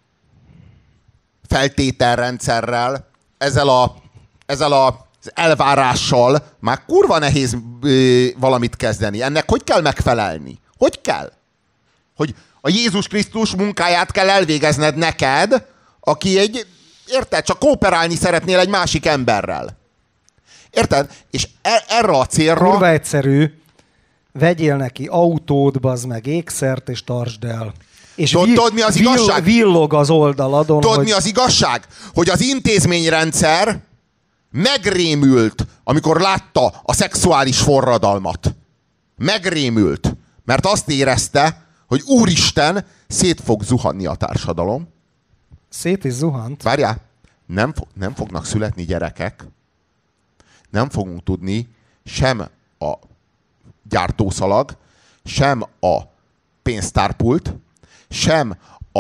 feltételrendszerrel, ezzel az elvárással már kurva nehéz valamit kezdeni. Ennek hogy kell megfelelni? Hogy kell? Hogy a Jézus Krisztus munkáját kell elvégezned neked, aki érted, csak kooperálni szeretnél egy másik emberrel. Érted? És erre a célra... Kurva egyszerű, vegyél neki autót, bazd meg, ékszert, és tartsd el. És tudod, mi az igazság? Villog az oldaladon. Tudod, mi az igazság? Hogy az intézményrendszer megrémült, amikor látta a szexuális forradalmat. Megrémült. Mert azt érezte, hogy úristen, szét fog zuhanni a társadalom. Szét is zuhant. Várjál, nem fognak születni gyerekek. Nem fogunk tudni sem a gyártószalag, sem a pénztárpult, sem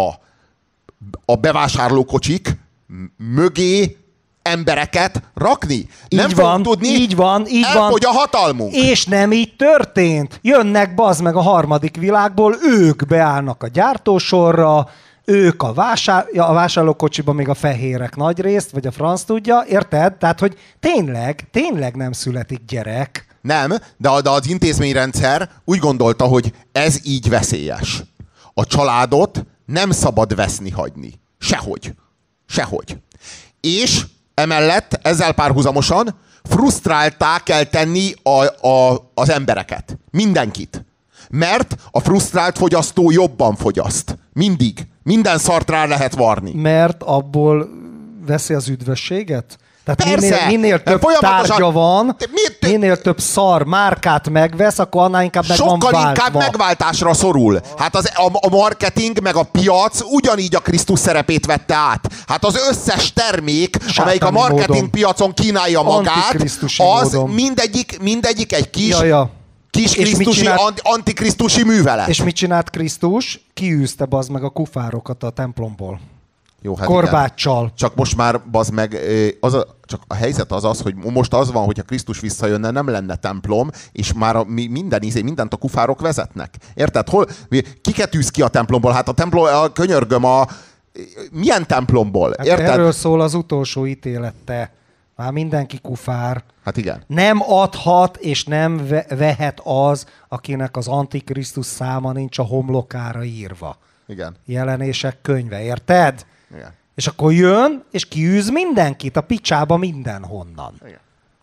a bevásárlókocsik mögé embereket rakni. Nem fogunk tudni, így van. Elfogy a hatalmunk. És nem így történt. Jönnek bazd meg a harmadik világból, ők beállnak a gyártósorra, ők a vásárlókocsiban még a fehérek nagy részt, vagy a franc tudja, érted? Tehát, hogy tényleg nem születik gyerek. Nem, de az intézményrendszer úgy gondolta, hogy ez így veszélyes. A családot nem szabad veszni hagyni. Sehogy. És emellett, ezzel párhuzamosan frusztráltá kell tenni az embereket. Mindenkit. Mert a frusztrált fogyasztó jobban fogyaszt. Mindig. Minden szart rá lehet varni. Mert abból veszi az üdvösséget? Tehát persze, minél több tárgya van, minél több szar márkát megvesz, akkor annál inkább meg van váltva. Sokkal inkább megváltásra szorul. Hát a marketing meg a piac ugyanígy a Krisztus szerepét vette át. Hát az összes termék, amelyik a marketing piacon kínálja magát, az mindegyik egy kis Kiskrisztusi, antikrisztusi művelet. És mit csinált Krisztus? Kiűzte bazd meg a kufárokat a templomból. Jó, hát korbáccsal. Igen. Csak most már bazd meg, csak a helyzet az, hogy most az van, hogyha Krisztus visszajönne, nem lenne templom, és már mindent a kufárok vezetnek. Érted? Kiket űz ki a templomból? Hát a templom, könyörgöm, milyen templomból? Hát érted? Erről szól az utolsó ítélete. Már mindenki kufár. Hát igen. Nem adhat és nem vehet az, akinek az Antikrisztus száma nincs a homlokára írva. Igen. Jelenések könyve, érted? Igen. És akkor jön, és kiűz mindenkit a picsába mindenhonnan. Igen.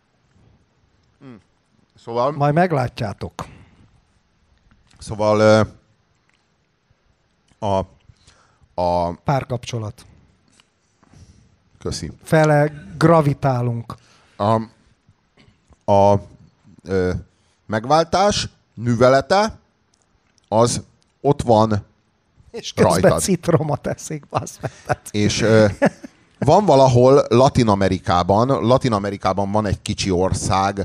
Szóval... Majd meglátjátok. Szóval a párkapcsolat. Köszi. Fele gravitálunk. A megváltás művelete az ott van és közben rajtad. citromot eszik, és van valahol Latin-Amerikában van egy kicsi ország,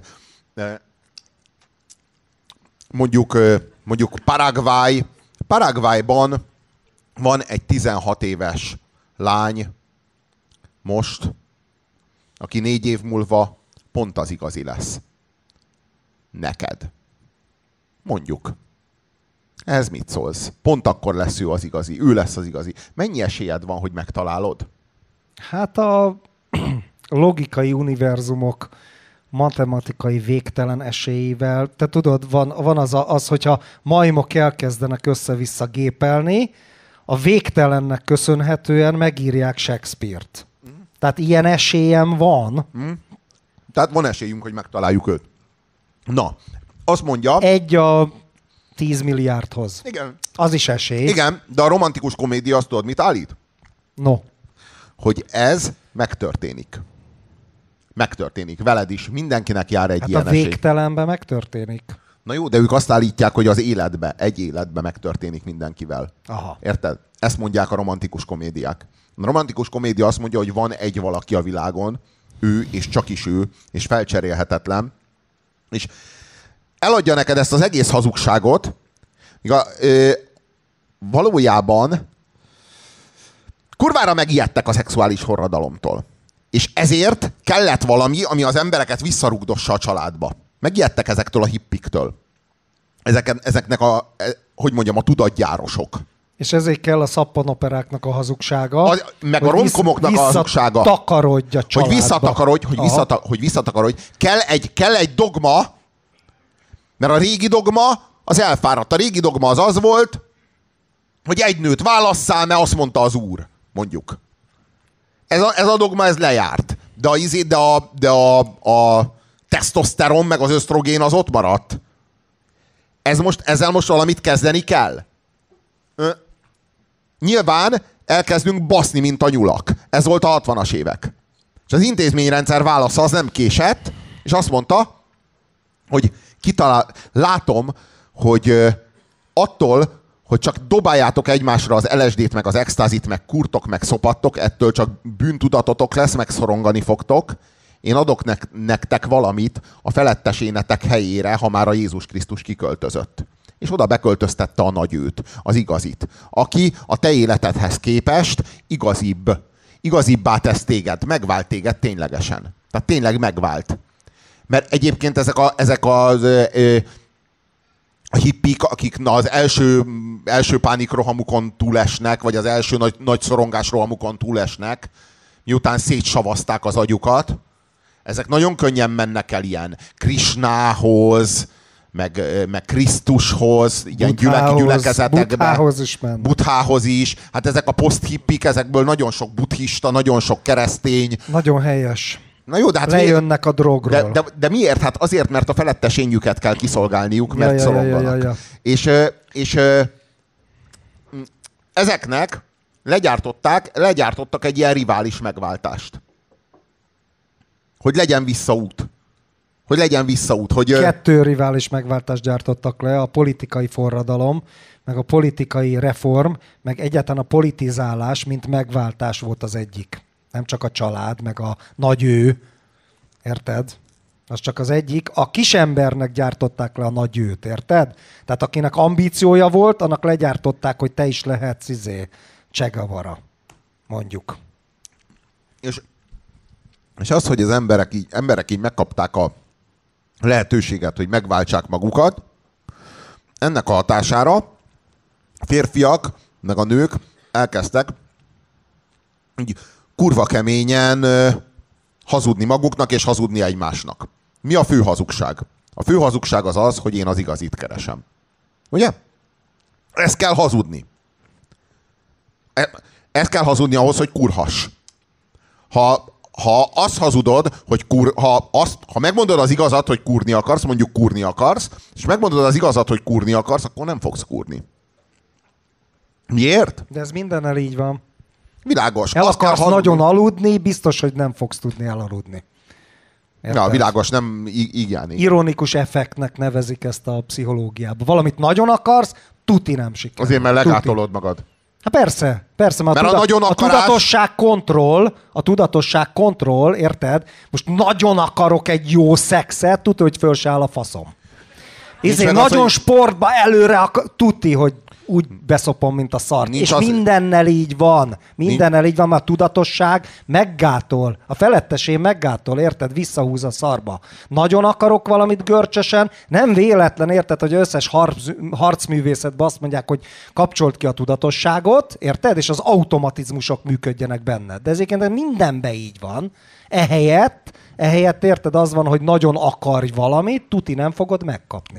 mondjuk Paraguay. Paraguayban van egy 16 éves lány most, aki 4 év múlva pont az igazi lesz. Neked. Mondjuk. Ez mit szólsz? Pont akkor lesz ő az igazi. Ő lesz az igazi. Mennyi esélyed van, hogy megtalálod? Hát a logikai univerzumok matematikai végtelen esélyével. Te tudod, van az, hogyha majmok elkezdenek össze-vissza gépelni, a végtelennek köszönhetően megírják Shakespeare-t. Tehát ilyen esélyem van. Tehát van esélyünk, hogy megtaláljuk őt. Na, azt mondja... 1 a 10 milliárdhoz. Igen. Az is esély. Igen, de a romantikus komédia azt tudod, mit állít? No. Hogy ez megtörténik. Megtörténik. Veled is. Mindenkinek jár egy ilyen esély. Hát a végtelenben megtörténik. Na jó, de ők azt állítják, hogy az életbe, egy életbe megtörténik mindenkivel. Aha. Érted? Ezt mondják a romantikus komédiák. A romantikus komédia azt mondja, hogy van egy valaki a világon, ő, és csak is ő, és felcserélhetetlen, és eladja neked ezt az egész hazugságot, valójában kurvára megijedtek a szexuális forradalomtól. És ezért kellett valami, ami az embereket visszarugdossa a családba. Megijedtek ezektől a hippiktől. Ezeknek hogy mondjam, a tudatgyárosok. És ezért kell a szappanoperáknak a hazugsága. Meg a romkomoknak a hazugsága. Visszatakarodj a családba. Hogy visszatakarodj. Kell egy dogma, mert a régi dogma az elfáradt. A régi dogma az volt, hogy egy nőt válasszál, mert azt mondta az úr, mondjuk. Ez a dogma, ez lejárt. De a tesztoszteron meg az ösztrogén az ott maradt. Ezzel most valamit kezdeni kell. Nyilván elkezdünk baszni, mint a nyulak. Ez volt a 60-as évek. És az intézményrendszer válasza az nem késett, és azt mondta, hogy látom, hogy attól, hogy csak dobáljátok egymásra az LSD-t, meg az extázit, meg kurtok, meg szopattok, ettől csak bűntudatotok lesz, meg szorongani fogtok. Én adok nektek valamit a felettesénetek helyére, ha már a Jézus Krisztus kiköltözött. És oda beköltöztette a nagyőt, az igazit, aki a te életedhez képest igazibbá tesz téged, megvált téged ténylegesen. Tehát tényleg megvált. Mert egyébként ezek a hippik, akik az első pánikrohamukon túlesnek, vagy az első nagy szorongás rohamukon túlesnek, miután szétsavazták az agyukat, ezek nagyon könnyen mennek el ilyen Krishnához, meg Krisztushoz, ilyen gyülekezetekbe. Buddhához is. Hát ezek a poszthippik, ezekből nagyon sok buddhista, nagyon sok keresztény. Nagyon helyes. Na jó, de hát lejönnek a drogról. De miért? Hát azért, mert a felettesényüket kell kiszolgálniuk, mert szoronganak. És ezeknek legyártottak egy ilyen rivális megváltást. Hogy legyen visszaút. Hogy 2 rivális megváltást gyártottak le, a politikai forradalom, meg a politikai reform, meg egyáltalán a politizálás, mint megváltás volt az egyik. Nem csak a család, meg a nagy ő. Érted? Az csak az egyik. A kisembernek gyártották le a nagy őt, érted? Tehát akinek ambíciója volt, annak legyártották, hogy te is lehetsz Che Guevara, mondjuk. És az, hogy az emberek így megkapták a lehetőséget, hogy megváltsák magukat, ennek a hatására a férfiak, meg a nők elkezdtek így kurva keményen hazudni maguknak és hazudni egymásnak. Mi a fő hazugság? A fő hazugság az az, hogy én az igazit keresem. Ugye? Ezt kell hazudni. Ezt kell hazudni ahhoz, hogy kurhass. Ha azt hazudod, hogy ha megmondod az igazat, hogy kurni akarsz, mondjuk kurni akarsz, és megmondod az igazat, hogy kurni akarsz, akkor nem fogsz kurni. Miért? De ez mindennel így van. Világos. El akarsz nagyon aludni, biztos, hogy nem fogsz tudni elaludni. Ja, világos, nem igen. Ironikus effektnek nevezik ezt a pszichológiában. Valamit nagyon akarsz, tuti nem sikerül. Azért, mert legátolod magad. Hát persze, mert a tudatosság kontroll, érted? Most nagyon akarok egy jó szexet, tudod, hogy föl se áll a faszom. Nagyon sportba előre tuti, hogy úgy beszopom, mint a szart. És mindennel így van. Mindennel így van, mert a tudatosság meggátol. A felettesén meggátol, érted? Visszahúz a szarba. Nagyon akarok valamit görcsösen, nem véletlen, érted, hogy összes harcművészetben azt mondják, hogy kapcsolt ki a tudatosságot, érted? És az automatizmusok működjenek benned. De ezért mindenben így van. Ehelyett érted, az van, hogy nagyon akarj valamit, tuti nem fogod megkapni.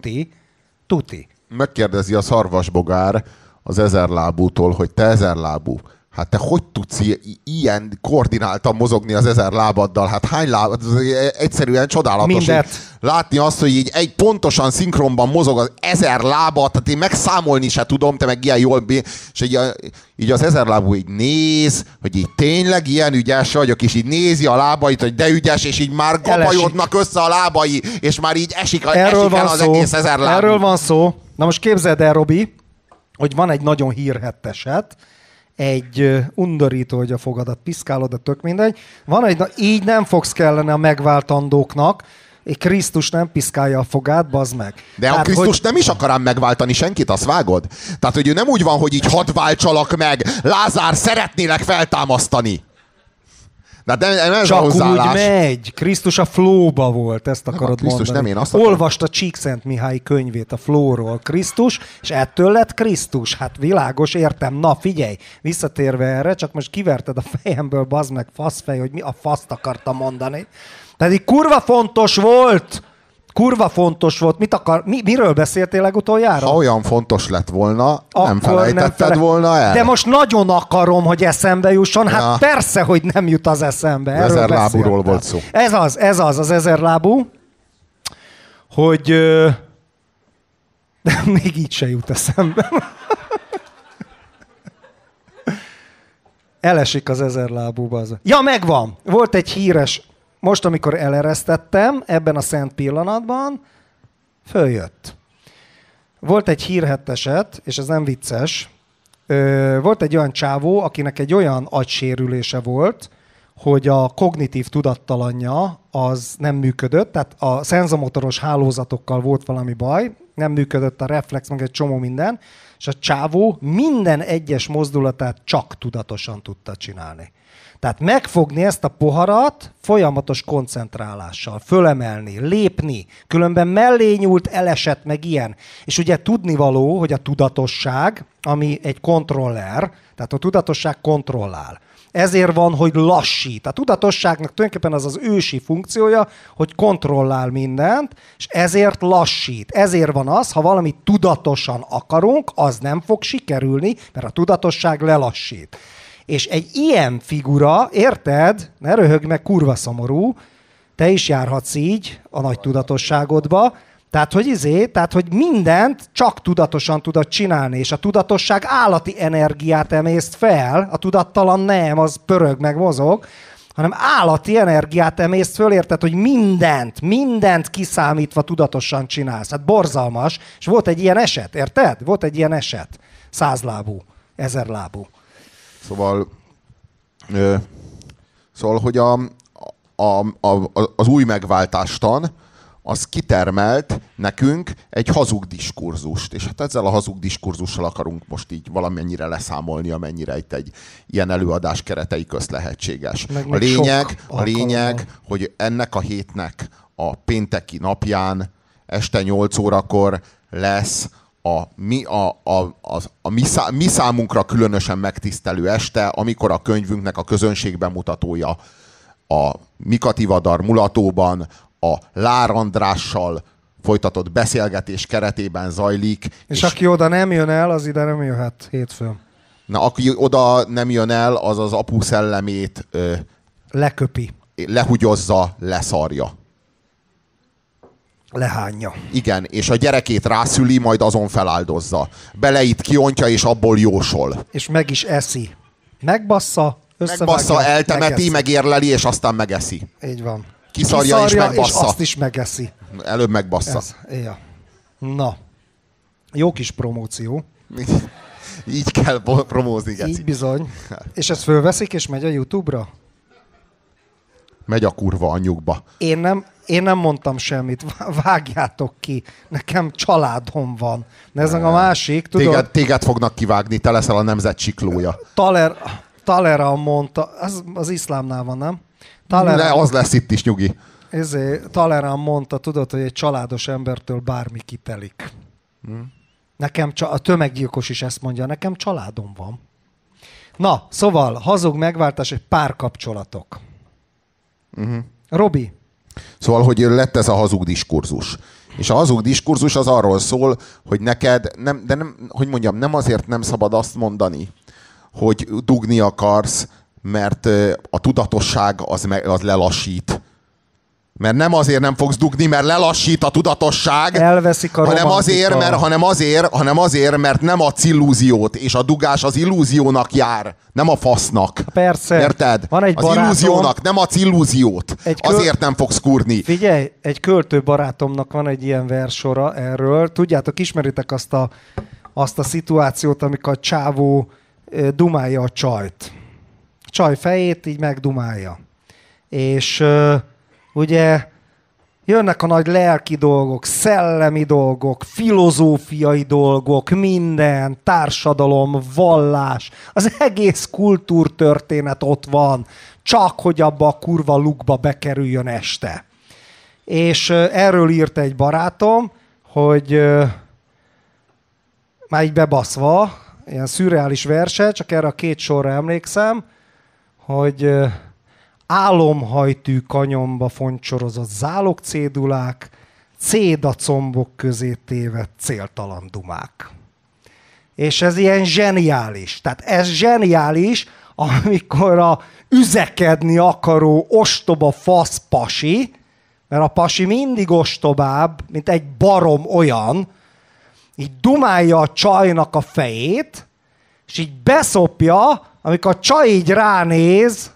Tuti. Megkérdezi a szarvasbogár az ezerlábútól, hogy te ezerlábú, hát te hogy tudsz ilyen koordináltan mozogni az 1000 lábaddal? Hát hány lábad? Egyszerűen csodálatos. Mindet. Látni azt, hogy így pontosan szinkronban mozog az 1000 lábat, tehát én megszámolni se tudom, te meg ilyen jól... És így az 1000 lábú így néz, hogy így tényleg ilyen ügyes vagyok, és így nézi a lábait, hogy de ügyes, és így már gabajodnak össze a lábai, és már így esik el az egész 1000 lábú. Erről van szó. Na most képzeld el, Robi, hogy van egy nagyon hírhedt eset, egy undorító, hogy a fogadat piszkálod, de tök mindegy. Van egy, így nem fogsz kellene a megváltandóknak, Krisztus nem piszkálja a fogát, bazd meg. De a Krisztus nem is akar ám megváltani senkit, azt vágod? Tehát, hogy ő nem úgy van, hogy így hadd váltsalak meg, Lázár, szeretnélek feltámasztani. De ez csak a hozzáállás. Úgy megy. Krisztus a flowba volt, ezt akarod Krisztus mondani. Nem, én azt akarom. Olvasta Csíkszentmihály könyvét a flowról Krisztus, és ettől lett Krisztus. Hát világos, értem. Na figyelj, visszatérve erre, csak most kiverted a fejemből, bazd meg, faszfej, hogy mi a faszt akartam mondani. Pedig kurva fontos volt. Miről beszéltél legutoljára? Ha olyan fontos lett volna, nem felejtetted volna el. De most nagyon akarom, hogy eszembe jusson. Hát ja. Persze, hogy nem jut az eszembe. Az 1000 lábúról volt szó. Ez az 1000 lábú, hogy de még így se jut eszembe. Elesik az 1000 lábúba. Ja, megvan. Volt egy híres... Most, amikor eleresztettem, ebben a szent pillanatban, följött. Volt egy hírhedt eset, és ez nem vicces, volt egy olyan csávó, akinek egy olyan agysérülése volt, hogy a kognitív tudattalanja az nem működött, tehát a szenzomotoros hálózatokkal volt valami baj, nem működött a reflex, meg egy csomó minden, és a csávó minden egyes mozdulatát csak tudatosan tudta csinálni. Tehát megfogni ezt a poharat folyamatos koncentrálással, fölemelni, lépni, különben mellé nyúlt, elesett, meg ilyen. És ugye tudnivaló, hogy a tudatosság, ami egy kontroller, tehát a tudatosság kontrollál. Ezért van, hogy lassít. A tudatosságnak tulajdonképpen az az ősi funkciója, hogy kontrollál mindent, és ezért lassít. Ezért van az, ha valamit tudatosan akarunk, az nem fog sikerülni, mert a tudatosság lelassít. És egy ilyen figura, érted? Ne röhögj meg, kurva szomorú, te is járhatsz így a nagy tudatosságodba, tehát, hogy mindent csak tudatosan tudod csinálni, és a tudatosság állati energiát emészt fel, a tudattalan nem, az pörög meg mozog, hanem állati energiát emészt föl, érted, hogy mindent kiszámítva tudatosan csinálsz. Hát borzalmas, és volt egy ilyen eset, érted? Volt egy ilyen eset. 100 lábú, 1000 lábú. Szóval, hogy az új megváltástan, az kitermelt nekünk egy hazug diskurzust. És hát ezzel a hazug diskurzussal akarunk most így valamennyire leszámolni, amennyire itt egy ilyen előadás keretei közt lehetséges. A lényeg, hogy ennek a hétnek a pénteki napján este 8 órakor lesz mi számunkra különösen megtisztelő este, amikor a könyvünknek a közönségbemutatója a Mikati Vadar mulatóban a Lár Andrással folytatott beszélgetés keretében zajlik. És aki oda nem jön el, az ide nem jöhet hétfőn. Na, aki oda nem jön el, az az apu szellemét leköpi. Lehugyozza, leszarja. Lehányja. Igen, és a gyerekét rászüli, majd azon feláldozza. Beleít, kiontja, és abból jósol. És meg is eszi. Megbassza, összevágja, eltemeti, megeszi. Megérleli, és aztán megeszi. Így van. Kiszarja és megbassza. És azt is megeszi. Előbb megbassza. Ja. Na. Jó kis promóció. Így kell promózni, geci. Így bizony. És ezt fölveszik, és megy a YouTube-ra? Megy a kurva anyjukba. Én nem mondtam semmit. Vágjátok ki. Nekem családom van. De ez a másik, tudod? Téged fognak kivágni, te leszel a nemzet csiklója. Talera mondta, az iszlámnál van, nem? Az lesz itt is, nyugi. Talleyrand mondta, tudod, hogy egy családos embertől bármi kitelik. Nekem a tömeggyilkos is ezt mondja, nekem családom van. Na, szóval, hazug megváltás, egy párkapcsolatok. Robi. Szóval, hogy lett ez a hazug diskurzus. És a hazug diskurzus az arról szól, hogy neked, nem azért nem szabad azt mondani, hogy dugni akarsz, mert a tudatosság az lelassít. Mert nem azért nem fogsz dugni, mert lelassít a tudatosság, elveszik a hanem azért, mert nem adsz illúziót, és a dugás az illúziónak jár, nem a fasznak. Persze. Érted? Van egy az barátom, illúziónak nem adsz illúziót. Azért nem fogsz kurni. Figyelj, egy költő barátomnak van egy ilyen versora erről. Tudjátok, ismeritek azt a szituációt, amikor a csávó dumálja a csajt. A csaj fejét így megdumálja. És ugye jönnek a nagy lelki dolgok, szellemi dolgok, filozófiai dolgok, minden, társadalom, vallás, az egész kultúrtörténet ott van, csak hogy abba a kurva lukba bekerüljön este. És erről írt egy barátom, hogy már így bebaszva, ilyen szürreális verse, csak erre a 2 sorra emlékszem, hogy álomhajtű kanyomba foncsorozott zálogcédulák, cédacombok közé tévedt céltalan dumák. És ez ilyen zseniális. Tehát ez zseniális, amikor a üzekedni akaró ostoba faszpasi, mert a pasi mindig ostobább, mint egy barom olyan, így dumálja a csajnak a fejét, és így beszopja, amikor a csaj így ránéz,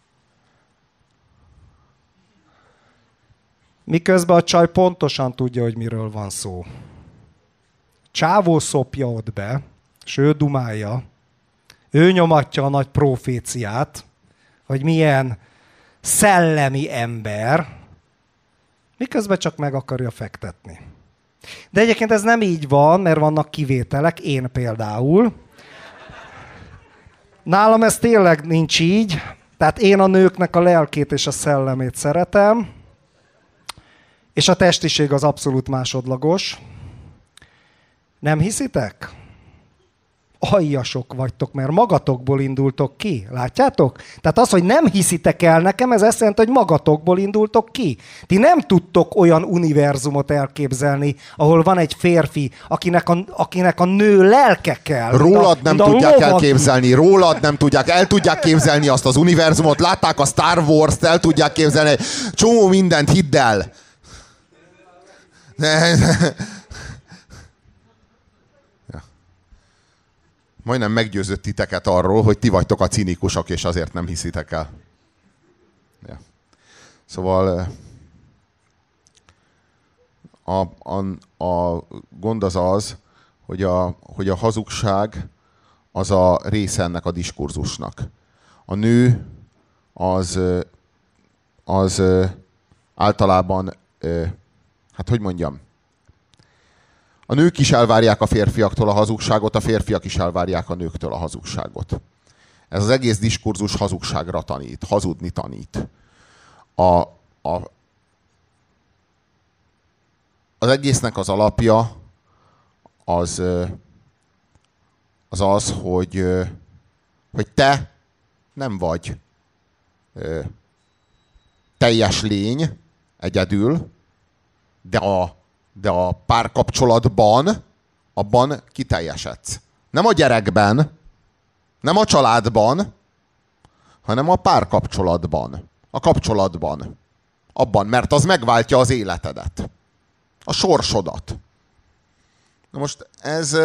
miközben a csaj pontosan tudja, hogy miről van szó. Csávó szopja ott be, és ő dumálja, ő nyomatja a nagy proféciát, hogy milyen szellemi ember, miközben csak meg akarja fektetni. De egyébként ez nem így van, mert vannak kivételek, én például. Nálam ez tényleg nincs így, tehát én a nőknek a lelkét és a szellemét szeretem, és a testiség az abszolút másodlagos. Nem hiszitek? Aljasok vagytok, mert magatokból indultok ki. Látjátok? Tehát az, hogy nem hiszitek el nekem, ez azt jelenti, hogy magatokból indultok ki. Ti nem tudtok olyan univerzumot elképzelni, ahol van egy férfi, akinek a nő lelke kell. Rólad nem tudják elképzelni, rólad nem tudják, el tudják képzelni azt az univerzumot, látták a Star Wars-t, el tudják képzelni, csomó mindent, hidd el. Majdnem meggyőzött titeket arról, hogy ti vagytok a cinikusok, és azért nem hiszitek el. Ja. Szóval a gond az, hogy a hazugság az a része ennek a diskurzusnak. A nő az az általában, hát hogy mondjam, a nők is elvárják a férfiaktól a hazugságot, a férfiak is elvárják a nőktől a hazugságot. Ez az egész diskurzus hazugságra tanít, hazudni tanít. Az egésznek az alapja az, hogy te nem vagy teljes lény egyedül, de a párkapcsolatban abban kiteljesedsz. Nem a gyerekben, nem a családban, hanem a párkapcsolatban. A kapcsolatban. Abban, mert az megváltja az életedet. A sorsodat. Na most ez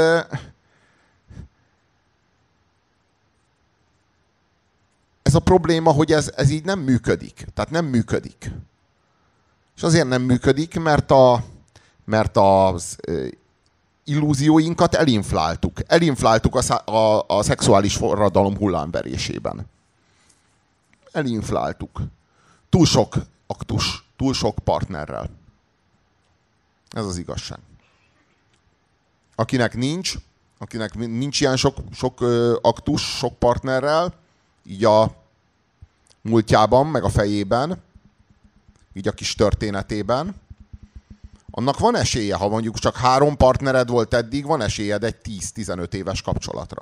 a probléma, hogy ez így nem működik. Tehát nem működik. És azért nem működik, mert az illúzióinkat elinfláltuk. Elinfláltuk a szexuális forradalom hullámverésében. Elinfláltuk. Túl sok aktus, túl sok partnerrel. Ez az igazság. Akinek nincs ilyen sok aktus, sok partnerrel, így a múltjában, meg a fejében, így a kis történetében, annak van esélye, ha mondjuk csak 3 partnered volt eddig, van esélyed egy 10-15 éves kapcsolatra.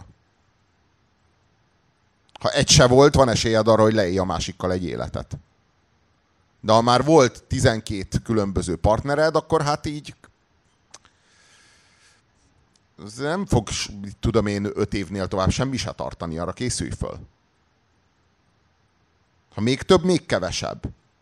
Ha egy se volt, van esélyed arra, hogy leélj a másikkal egy életet. De ha már volt 12 különböző partnered, akkor hát így nem fog, tudom én, 5 évnél tovább semmi se tartani, arra készülj föl. Ha még több, még kevesebb.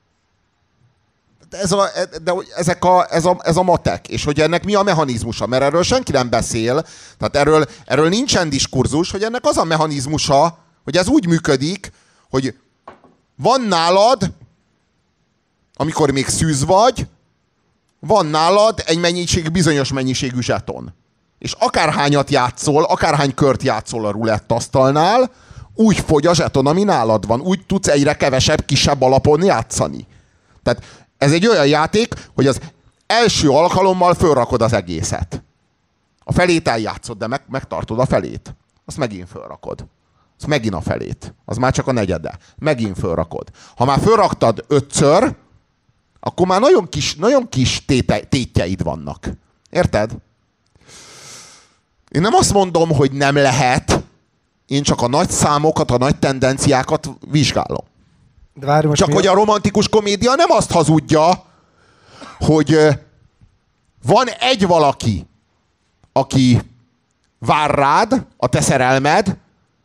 Ez a matek, és hogy ennek mi a mechanizmusa, mert erről senki nem beszél, tehát erről nincsen diskurzus, hogy ennek az a mechanizmusa, hogy ez úgy működik, hogy van nálad, amikor még szűz vagy, van nálad egy bizonyos mennyiségű zseton. És akárhányat játszol, akárhány kört játszol a rulettasztalnál, úgy fogy a zseton, ami nálad van. Úgy tudsz egyre kevesebb, kisebb alapon játszani. Tehát ez egy olyan játék, hogy az első alkalommal fölrakod az egészet. A felét eljátszod, de megtartod a felét. Azt megint fölrakod. Azt megint a felét. Az már csak a negyede. Megint fölrakod. Ha már fölraktad 5-ször, akkor már nagyon kis tétjeid vannak. Érted? Én nem azt mondom, hogy nem lehet. Én csak a nagy számokat, a nagy tendenciákat vizsgálom. De várj, csak hogy a romantikus komédia nem azt hazudja, hogy van egy valaki, aki vár rád, a te szerelmed,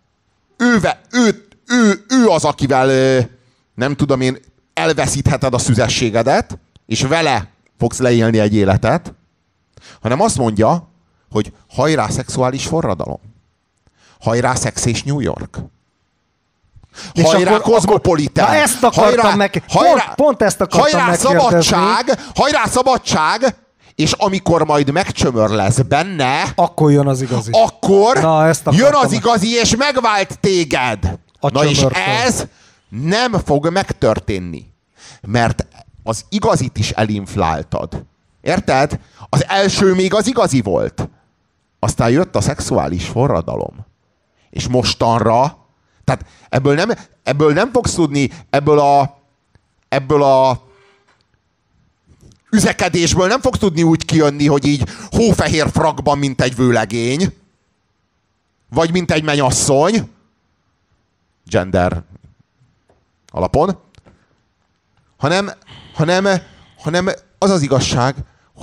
ő az, akivel nem tudom én, elveszítheted a szüzességedet, és vele fogsz leélni egy életet, hanem azt mondja, hogy hajrá szexuális forradalom. Hajrá Szex és New York. Hajrá Kozmopolitán. Ezt akartam pont ezt akartam hajrá szabadság, és amikor majd megcsömör lesz benne, akkor jön az igazi. Akkor jön az igazi, és megvált téged. Na és ez nem fog megtörténni. Mert az igazit is elinfláltad. Érted? Az első még az igazi volt. Aztán jött a szexuális forradalom. És mostanra, tehát ebből nem fogsz tudni, ebből a üzekedésből nem fogsz tudni úgy kijönni, hogy így hófehér frakban, mint egy vőlegény, vagy mint egy mennyasszony, gender alapon, hanem az az igazság,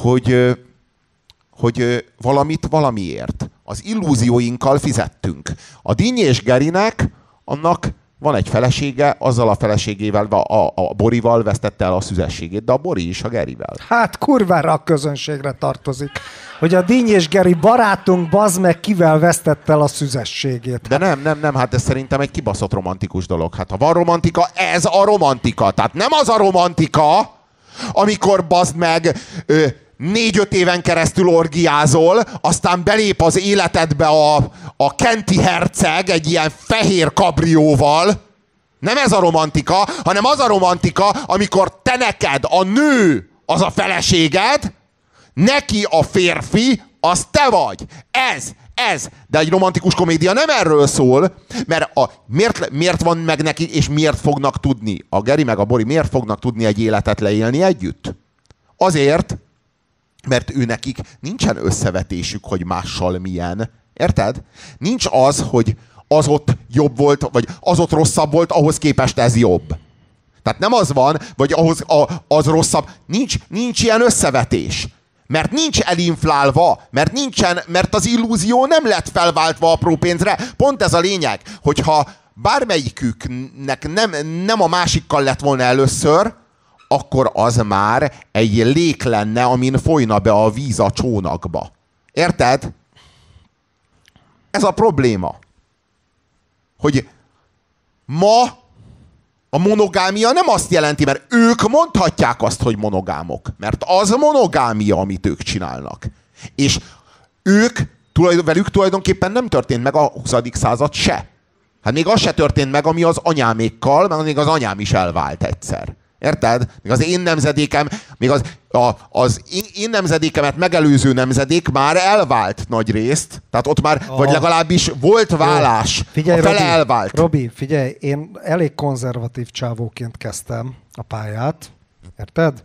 hogy valamit valamiért. Az illúzióinkkal fizettünk. A Dinnyi és Gerinek annak van egy felesége, azzal a feleségével, a Borival vesztette el a szüzességét, de a Bori is a Gerivel. Hát kurvára a közönségre tartozik, hogy a Dinnyi és Geri barátunk bazd meg kivel vesztette el a szüzességét. De nem, hát ez szerintem egy kibaszott romantikus dolog. Hát ha van romantika, ez a romantika. Tehát nem az a romantika, amikor bazd meg 4-5 éven keresztül orgiázol, aztán belép az életedbe a kenti herceg egy ilyen fehér kabrióval, Nem ez a romantika, hanem az a romantika, amikor te neked a nő az a feleséged, neki a férfi, az te vagy. Ez. De egy romantikus komédia nem erről szól, mert miért van meg neki, és miért fognak tudni, a Geri meg a Bori miért fognak tudni egy életet leélni együtt? Azért, mert ő nekik nincsen összevetésük, hogy mással milyen. Érted? Nincs az, hogy az ott jobb volt, vagy az ott rosszabb volt, ahhoz képest ez jobb. Tehát nem az van, vagy ahhoz az rosszabb. Nincs ilyen összevetés. Mert nincs elinflálva, mert az illúzió nem lett felváltva apró pénzre. Pont ez a lényeg, hogyha bármelyiküknek nem a másikkal lett volna először, akkor az már egy lék lenne, amin folyna be a víz a csónakba. Érted? Ez a probléma. Hogy ma a monogámia nem azt jelenti, mert ők mondhatják azt, hogy monogámok. Mert az monogámia, amit ők csinálnak. És velük tulajdonképpen nem történt meg a 20. század se. Hát még az se történt meg, ami az anyámékkal, mert még az anyám is elvált egyszer. Érted? Még az én nemzedékem, még az én nemzedékemet megelőző nemzedék már elvált nagy részt. Tehát ott már, vagy legalábbis volt válás. Figyelj, a fele Robi, elvált. Robi, figyelj, én elég konzervatív csávóként kezdtem a pályát. Érted?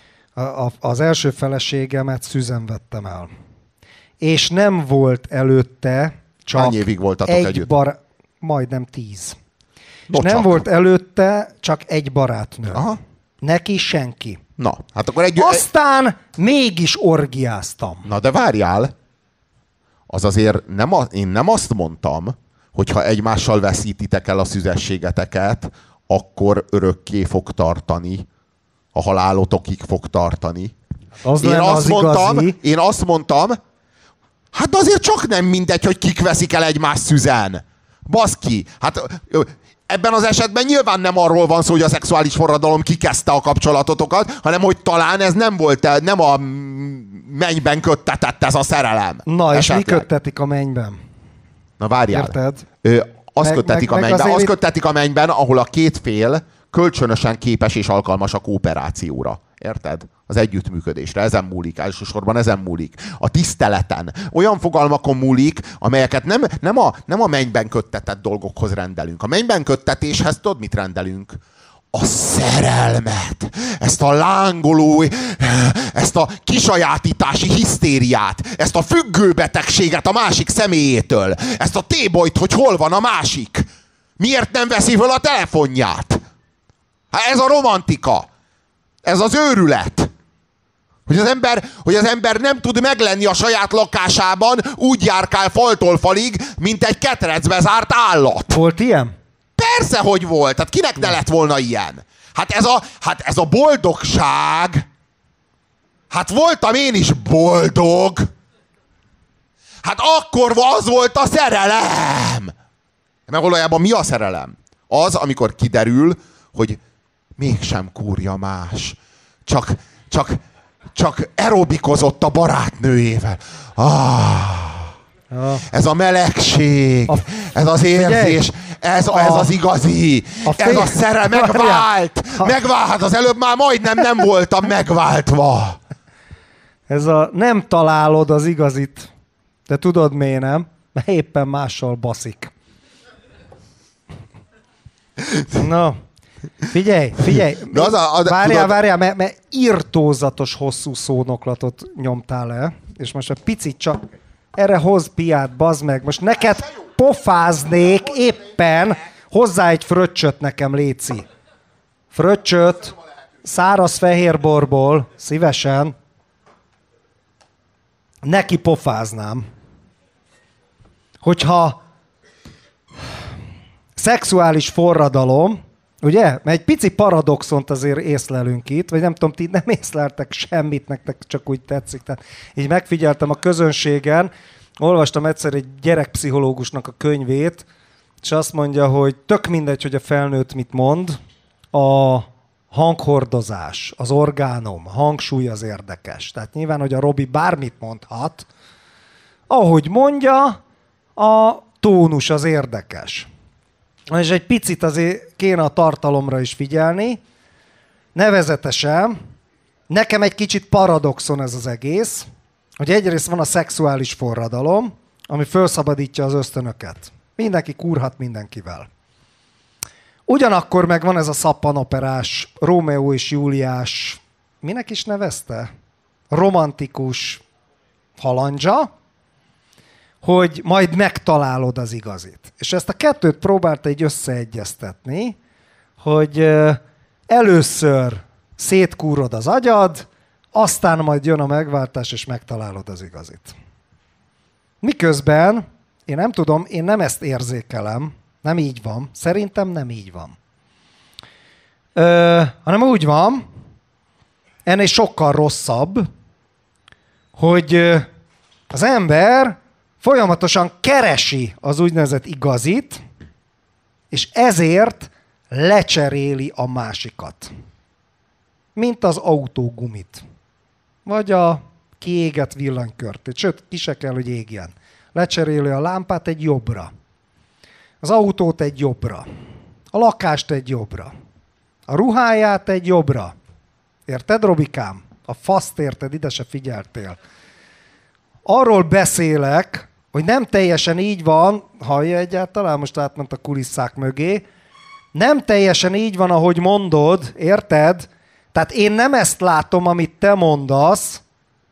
Az első feleségemet szüzen vettem el. És nem volt előtte csak hány évig voltatok együtt? Majdnem 10. No, és nem volt előtte csak egy barátnő. Aha. Neki senki. Na, hát akkor aztán mégis orgiáztam. Na, de várjál. Az azért én nem azt mondtam, hogy ha egymással veszítitek el a szüzességeteket, akkor örökké fog tartani. A halálotokig fog tartani. Én azt mondtam, hát azért csak nem mindegy, hogy kik veszik el egymás szüzen. Baszki, hát ebben az esetben nyilván nem arról van szó, hogy a szexuális forradalom kikezdte a kapcsolatotokat, hanem hogy talán ez nem a mennyben köttetett ez a szerelem. Na, esetleg. És mi köttetik a mennyben? Na várjál. Érted? Azt köttetik a mennyben, ahol a két fél kölcsönösen képes és alkalmas a kooperációra. Érted? Az együttműködésre. Ezen múlik. Elsősorban ezen múlik. A tiszteleten. Olyan fogalmakon múlik, amelyeket nem a mennyben köttetett dolgokhoz rendelünk. A mennyben köttetéshez tudod, mit rendelünk? A szerelmet. Ezt a lángoló, ezt a kisajátítási hisztériát, ezt a függőbetegséget a másik személyétől, ezt a tébolyt, hogy hol van a másik. Miért nem veszi fel a telefonját? Hát ez a romantika. Ez az őrület. Hogy az ember nem tud meglenni a saját lakásában, úgy járkál faltól falig, mint egy ketrecbe zárt állat. Volt ilyen? Persze, hogy volt. Hát kinek ne lett volna ilyen? Hát ez a boldogság. Hát voltam én is boldog. Hát akkor az volt a szerelem. Mert valójában mi a szerelem? Az, amikor kiderül, hogy mégsem kúrja más. Csak aerobikozott a barátnőjével. Ez a melegség, ez az érzés, ez az igazi, ez a szerelem megvált. Hát az előbb már majdnem nem voltam megváltva. Ez a nem találod az igazit, de tudod miért nem? Mert éppen mással baszik. Na, figyelj. Várjál, mert irtózatos hosszú szónoklatot nyomtál le, és most egy picit csak erre hoz piát, bazd meg. Most neked pofáznék éppen, hozzá egy fröccsöt nekem, léci. Fröccsöt, száraz fehérborból, szívesen. Neki pofáznám. Hogyha szexuális forradalom, ugye? Mert egy pici paradoxont azért észlelünk itt, vagy nem tudom, ti nem észleltek semmit, nektek csak úgy tetszik. Tehát így megfigyeltem a közönségen, olvastam egyszer egy gyerekpszichológusnak a könyvét, és azt mondja, hogy tök mindegy, hogy a felnőtt mit mond, a hanghordozás, az orgánum, a hangsúly az érdekes. Tehát nyilván, hogy a Robi bármit mondhat, ahogy mondja, a tónus az érdekes. És egy picit azért kéne a tartalomra is figyelni. Nevezetesen, nekem egy kicsit paradoxon ez az egész, hogy egyrészt van a szexuális forradalom, ami felszabadítja az ösztönöket. Mindenki kurhat mindenkivel. Ugyanakkor meg van ez a szappanoperás, Rómeó és Júliás, minek is nevezte? Romantikus halandzsa, hogy majd megtalálod az igazit. És ezt a kettőt próbálta így összeegyeztetni, hogy először szétkúrod az agyad, aztán majd jön a megváltás, és megtalálod az igazit. Miközben, én nem tudom, én nem ezt érzékelem, nem így van, szerintem nem így van. Hanem úgy van, ennél sokkal rosszabb, hogy az ember folyamatosan keresi az úgynevezett igazit, és ezért lecseréli a másikat. Mint az autógumit. Vagy a kiégett villanykörtét. Sőt, ki se kell, hogy égjen. Lecseréli a lámpát egy jobbra. Az autót egy jobbra. A lakást egy jobbra. A ruháját egy jobbra. Érted, Robikám? A faszt érted, ide se figyeltél. Arról beszélek, hogy nem teljesen így van, hallja egyáltalán, most átment a kulisszák mögé, nem teljesen így van, ahogy mondod, érted? Tehát én nem ezt látom, amit te mondasz,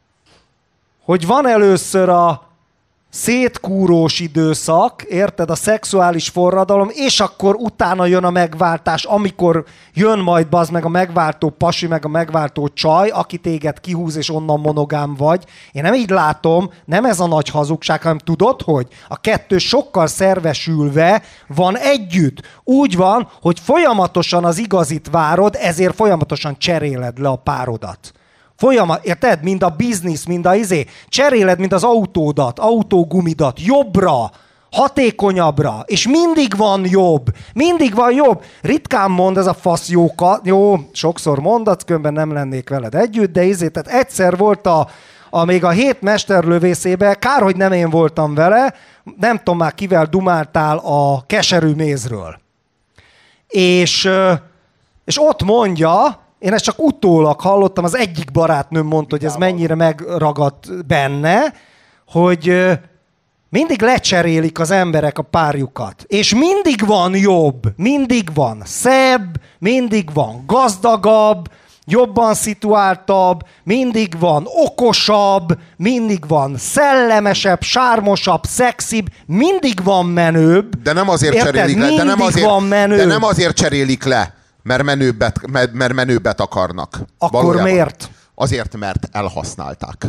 hogy van először a szétkúrós időszak, érted, a szexuális forradalom, és akkor utána jön a megváltás, amikor jön majd bazd meg a megváltó pasi, meg a megváltó csaj, aki téged kihúz, és onnan monogám vagy. Én nem így látom, nem ez a nagy hazugság, hanem tudod, hogy a kettő sokkal szervesülve van együtt. Úgy van, hogy folyamatosan az igazit várod, ezért folyamatosan cseréled le a párodat. Érted? Mind a biznisz, mind a cseréled, mint az autódat, autógumidat, jobbra, hatékonyabbra, és mindig van jobb. Mindig van jobb. Ritkán mond ez a fasz jóka, jó, sokszor mondatsz, különben nem lennék veled együtt, de tehát egyszer volt még a 7 mesterlövészébe, kár, hogy nem én voltam vele, nem tudom már kivel dumáltál a keserű mézről. És ott mondja, én ezt csak utólag hallottam, az egyik barátnőm mondta, hogy ez mennyire megragadt benne, hogy mindig lecserélik az emberek a párjukat. És mindig van jobb, mindig van szebb, mindig van gazdagabb, jobban szituáltabb, mindig van okosabb, mindig van szellemesebb, sármosabb, szexibb, mindig van menőbb. De nem azért cserélik le, de nem azért cserélik le, mert menőbbet akarnak. Akkor valójában. Miért? Azért, mert elhasználták.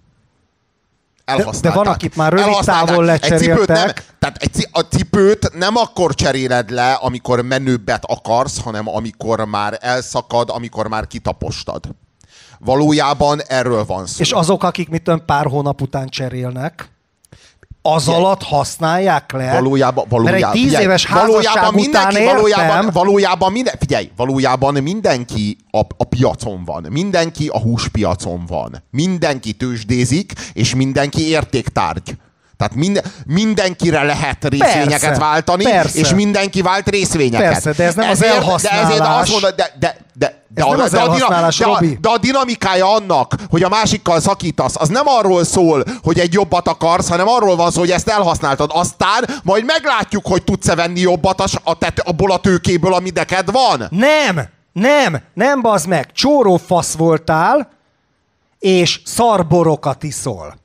De van, akit már rövid távol lecseréltek. A cipőt nem akkor cseréled le, amikor menőbbet akarsz, hanem amikor már elszakad, amikor már kitapostad. Valójában erről van szó. És azok, akik pár hónap után cserélnek, az alatt használják le? Valójában, mert egy 10 éves házasság után értem. Valójában mindenki a piacon van. Mindenki a húspiacon van. Mindenki tőzsdézik, és mindenki értéktárgy. Tehát mindenkire lehet részvényeket váltani, és mindenki vált részvényeket. Persze, de ez nem az elhasználás. De a dinamikája annak, hogy a másikkal szakítasz, az nem arról szól, hogy egy jobbat akarsz, hanem arról van szó, hogy ezt elhasználtad. Aztán majd meglátjuk, hogy tudsz-e venni jobbat abból a tőkéből, ami neked van. Nem bazd meg. Csórófasz voltál, és szarborokat iszol.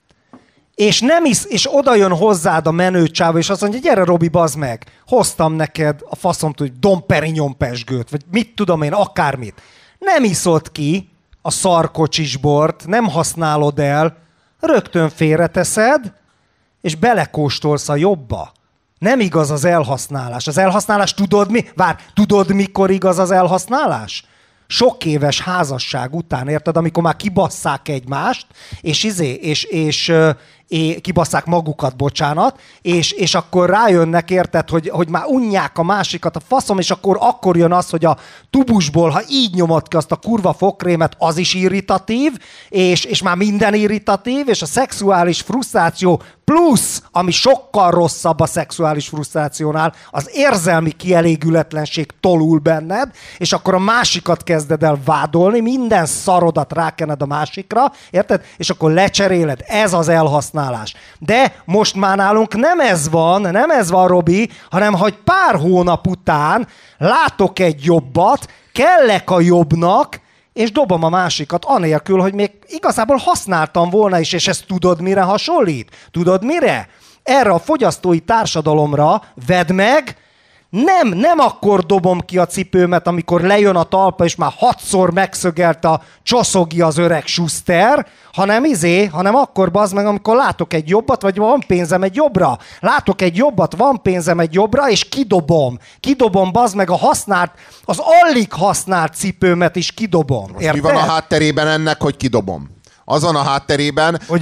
És oda jön hozzád a menő csáva, és azt mondja, gyere Robi, bazd meg, hoztam neked a faszomtól, hogy Dom Perignon pezsgőt, vagy mit tudom én, akármit. Nem iszod ki a szarkocsisbort, nem használod el, rögtön félreteszed, és belekóstolsz a jobba. Nem igaz az elhasználás. Az elhasználás tudod mikor igaz az elhasználás? Sok éves házasság után, érted, amikor már kibasszák egymást, kibasszák magukat, bocsánat, és akkor rájönnek, érted, hogy már unják a másikat a faszom, és akkor jön az, hogy a tubusból, ha így nyomod ki azt a kurva fogkrémet, az is irritatív, és már minden irritatív, és a szexuális frusztráció plusz, ami sokkal rosszabb a szexuális frusztrációnál, az érzelmi kielégületlenség tolul benned, és akkor a másikat kezded el vádolni, minden szarodat rákened a másikra, érted? És akkor lecseréled. Ez az elhasználás. De most már nálunk nem ez van, Robi, hanem hogy pár hónap után látok egy jobbat, kellek a jobbnak, és dobom a másikat, anélkül, hogy még igazából használtam volna is, és ezt tudod mire hasonlít? Tudod mire? Erre a fogyasztói társadalomra vedd meg, nem akkor dobom ki a cipőmet, amikor lejön a talpa, és már 6-szor megszögelt a csoszogi az öreg Schuster, hanem akkor bazd meg, amikor látok egy jobbat, vagy van pénzem egy jobbra. Látok egy jobbat, van pénzem egy jobbra, és kidobom. Kidobom, bazd meg, az alig használt cipőmet is kidobom. Most mi van a hátterében ennek, hogy kidobom? Az van a hátterében, hogy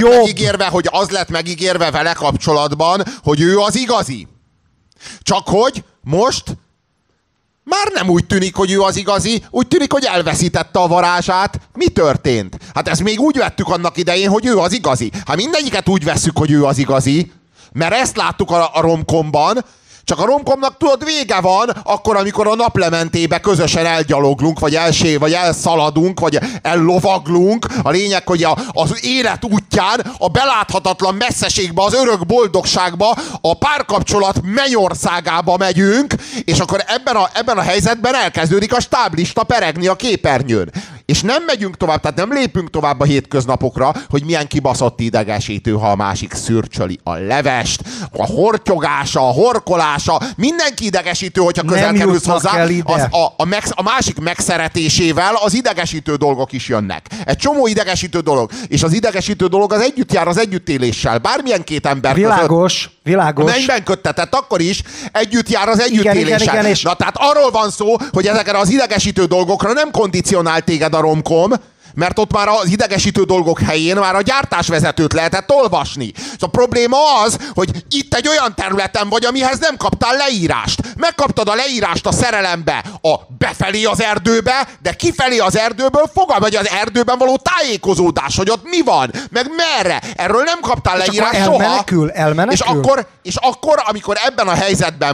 az lett megígérve vele kapcsolatban, hogy ő az igazi. Csak hogy most már nem úgy tűnik, hogy ő az igazi, úgy tűnik, hogy elveszítette a varázsát. Mi történt? Hát ezt még úgy vettük annak idején, hogy ő az igazi. Hát mindegyiket úgy vesszük, hogy ő az igazi, mert ezt láttuk a romkomban, csak a romkomnak tudod, vége van, akkor, amikor a naplementébe közösen elgyaloglunk, vagy elszaladunk, vagy ellovaglunk. A lényeg, hogy az élet útján, a beláthatatlan messzeségbe, az örök boldogságba, a párkapcsolat mennyországába megyünk, és akkor ebben a helyzetben elkezdődik a stáblista peregni a képernyőn. És nem megyünk tovább, tehát nem lépünk tovább a hétköznapokra, hogy milyen kibaszott idegesítő, ha a másik szürcsöli a levest, a hortyogása, a horkolása, mindenki idegesítő, hogyha közel kerülsz hozzá. A másik megszeretésével az idegesítő dolgok is jönnek. Egy csomó idegesítő dolog. És az idegesítő dolog az együtt jár az együttéléssel. Bármilyen két ember világos. Mennyben köttetett, akkor is együtt jár az együttéléssel. Igen, na, tehát arról van szó, hogy ezekre az idegesítő dolgokra nem kondicionál téged a romkom, mert ott már az idegesítő dolgok helyén már a gyártásvezetőt lehetett olvasni. A probléma az, hogy itt egy olyan területen vagy, amihez nem kaptál leírást. Megkaptad a leírást a szerelembe, befelé az erdőbe, de kifelé az erdőből vagy az erdőben való tájékozódás, hogy ott mi van, meg merre. Erről nem kaptál leírást soha. Elmenekül. És akkor, amikor ebben a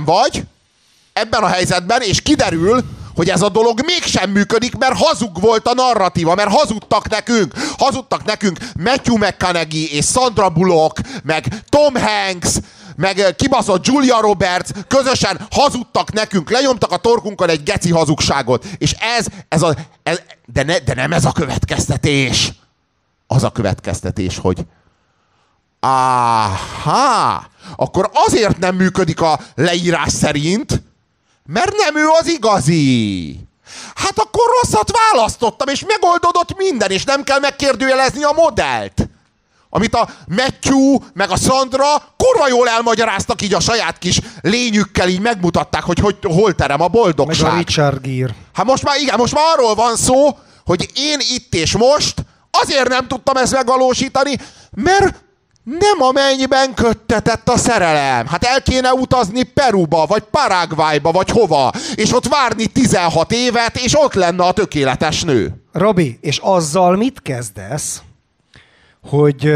helyzetben, és kiderül, hogy ez a dolog mégsem működik, mert hazug volt a narratíva, mert hazudtak nekünk Matthew McConaughey és Sandra Bullock, meg Tom Hanks, meg kibaszott Julia Roberts, közösen hazudtak nekünk, lenyomtak a torkunkon egy geci hazugságot. És de nem ez a következtetés. Az a következtetés, hogy akkor azért nem működik a leírás szerint, mert nem ő az igazi. Hát akkor rosszat választottam, és megoldódott minden, és nem kell megkérdőjelezni a modellt. Amit a Matthew meg a Sandra kurva jól elmagyaráztak, így a saját kis lényükkel így megmutatták, hogy hol terem a boldogság. Meg a Richard Gere. Hát most már arról van szó, hogy én itt és most azért nem tudtam ezt megvalósítani, mert nem a mennyben köttetett a szerelem. Hát el kéne utazni Peruba, vagy Paraguayba, vagy hova, és ott várni 16 évet, és ott lenne a tökéletes nő. Robi, és azzal mit kezdesz, hogy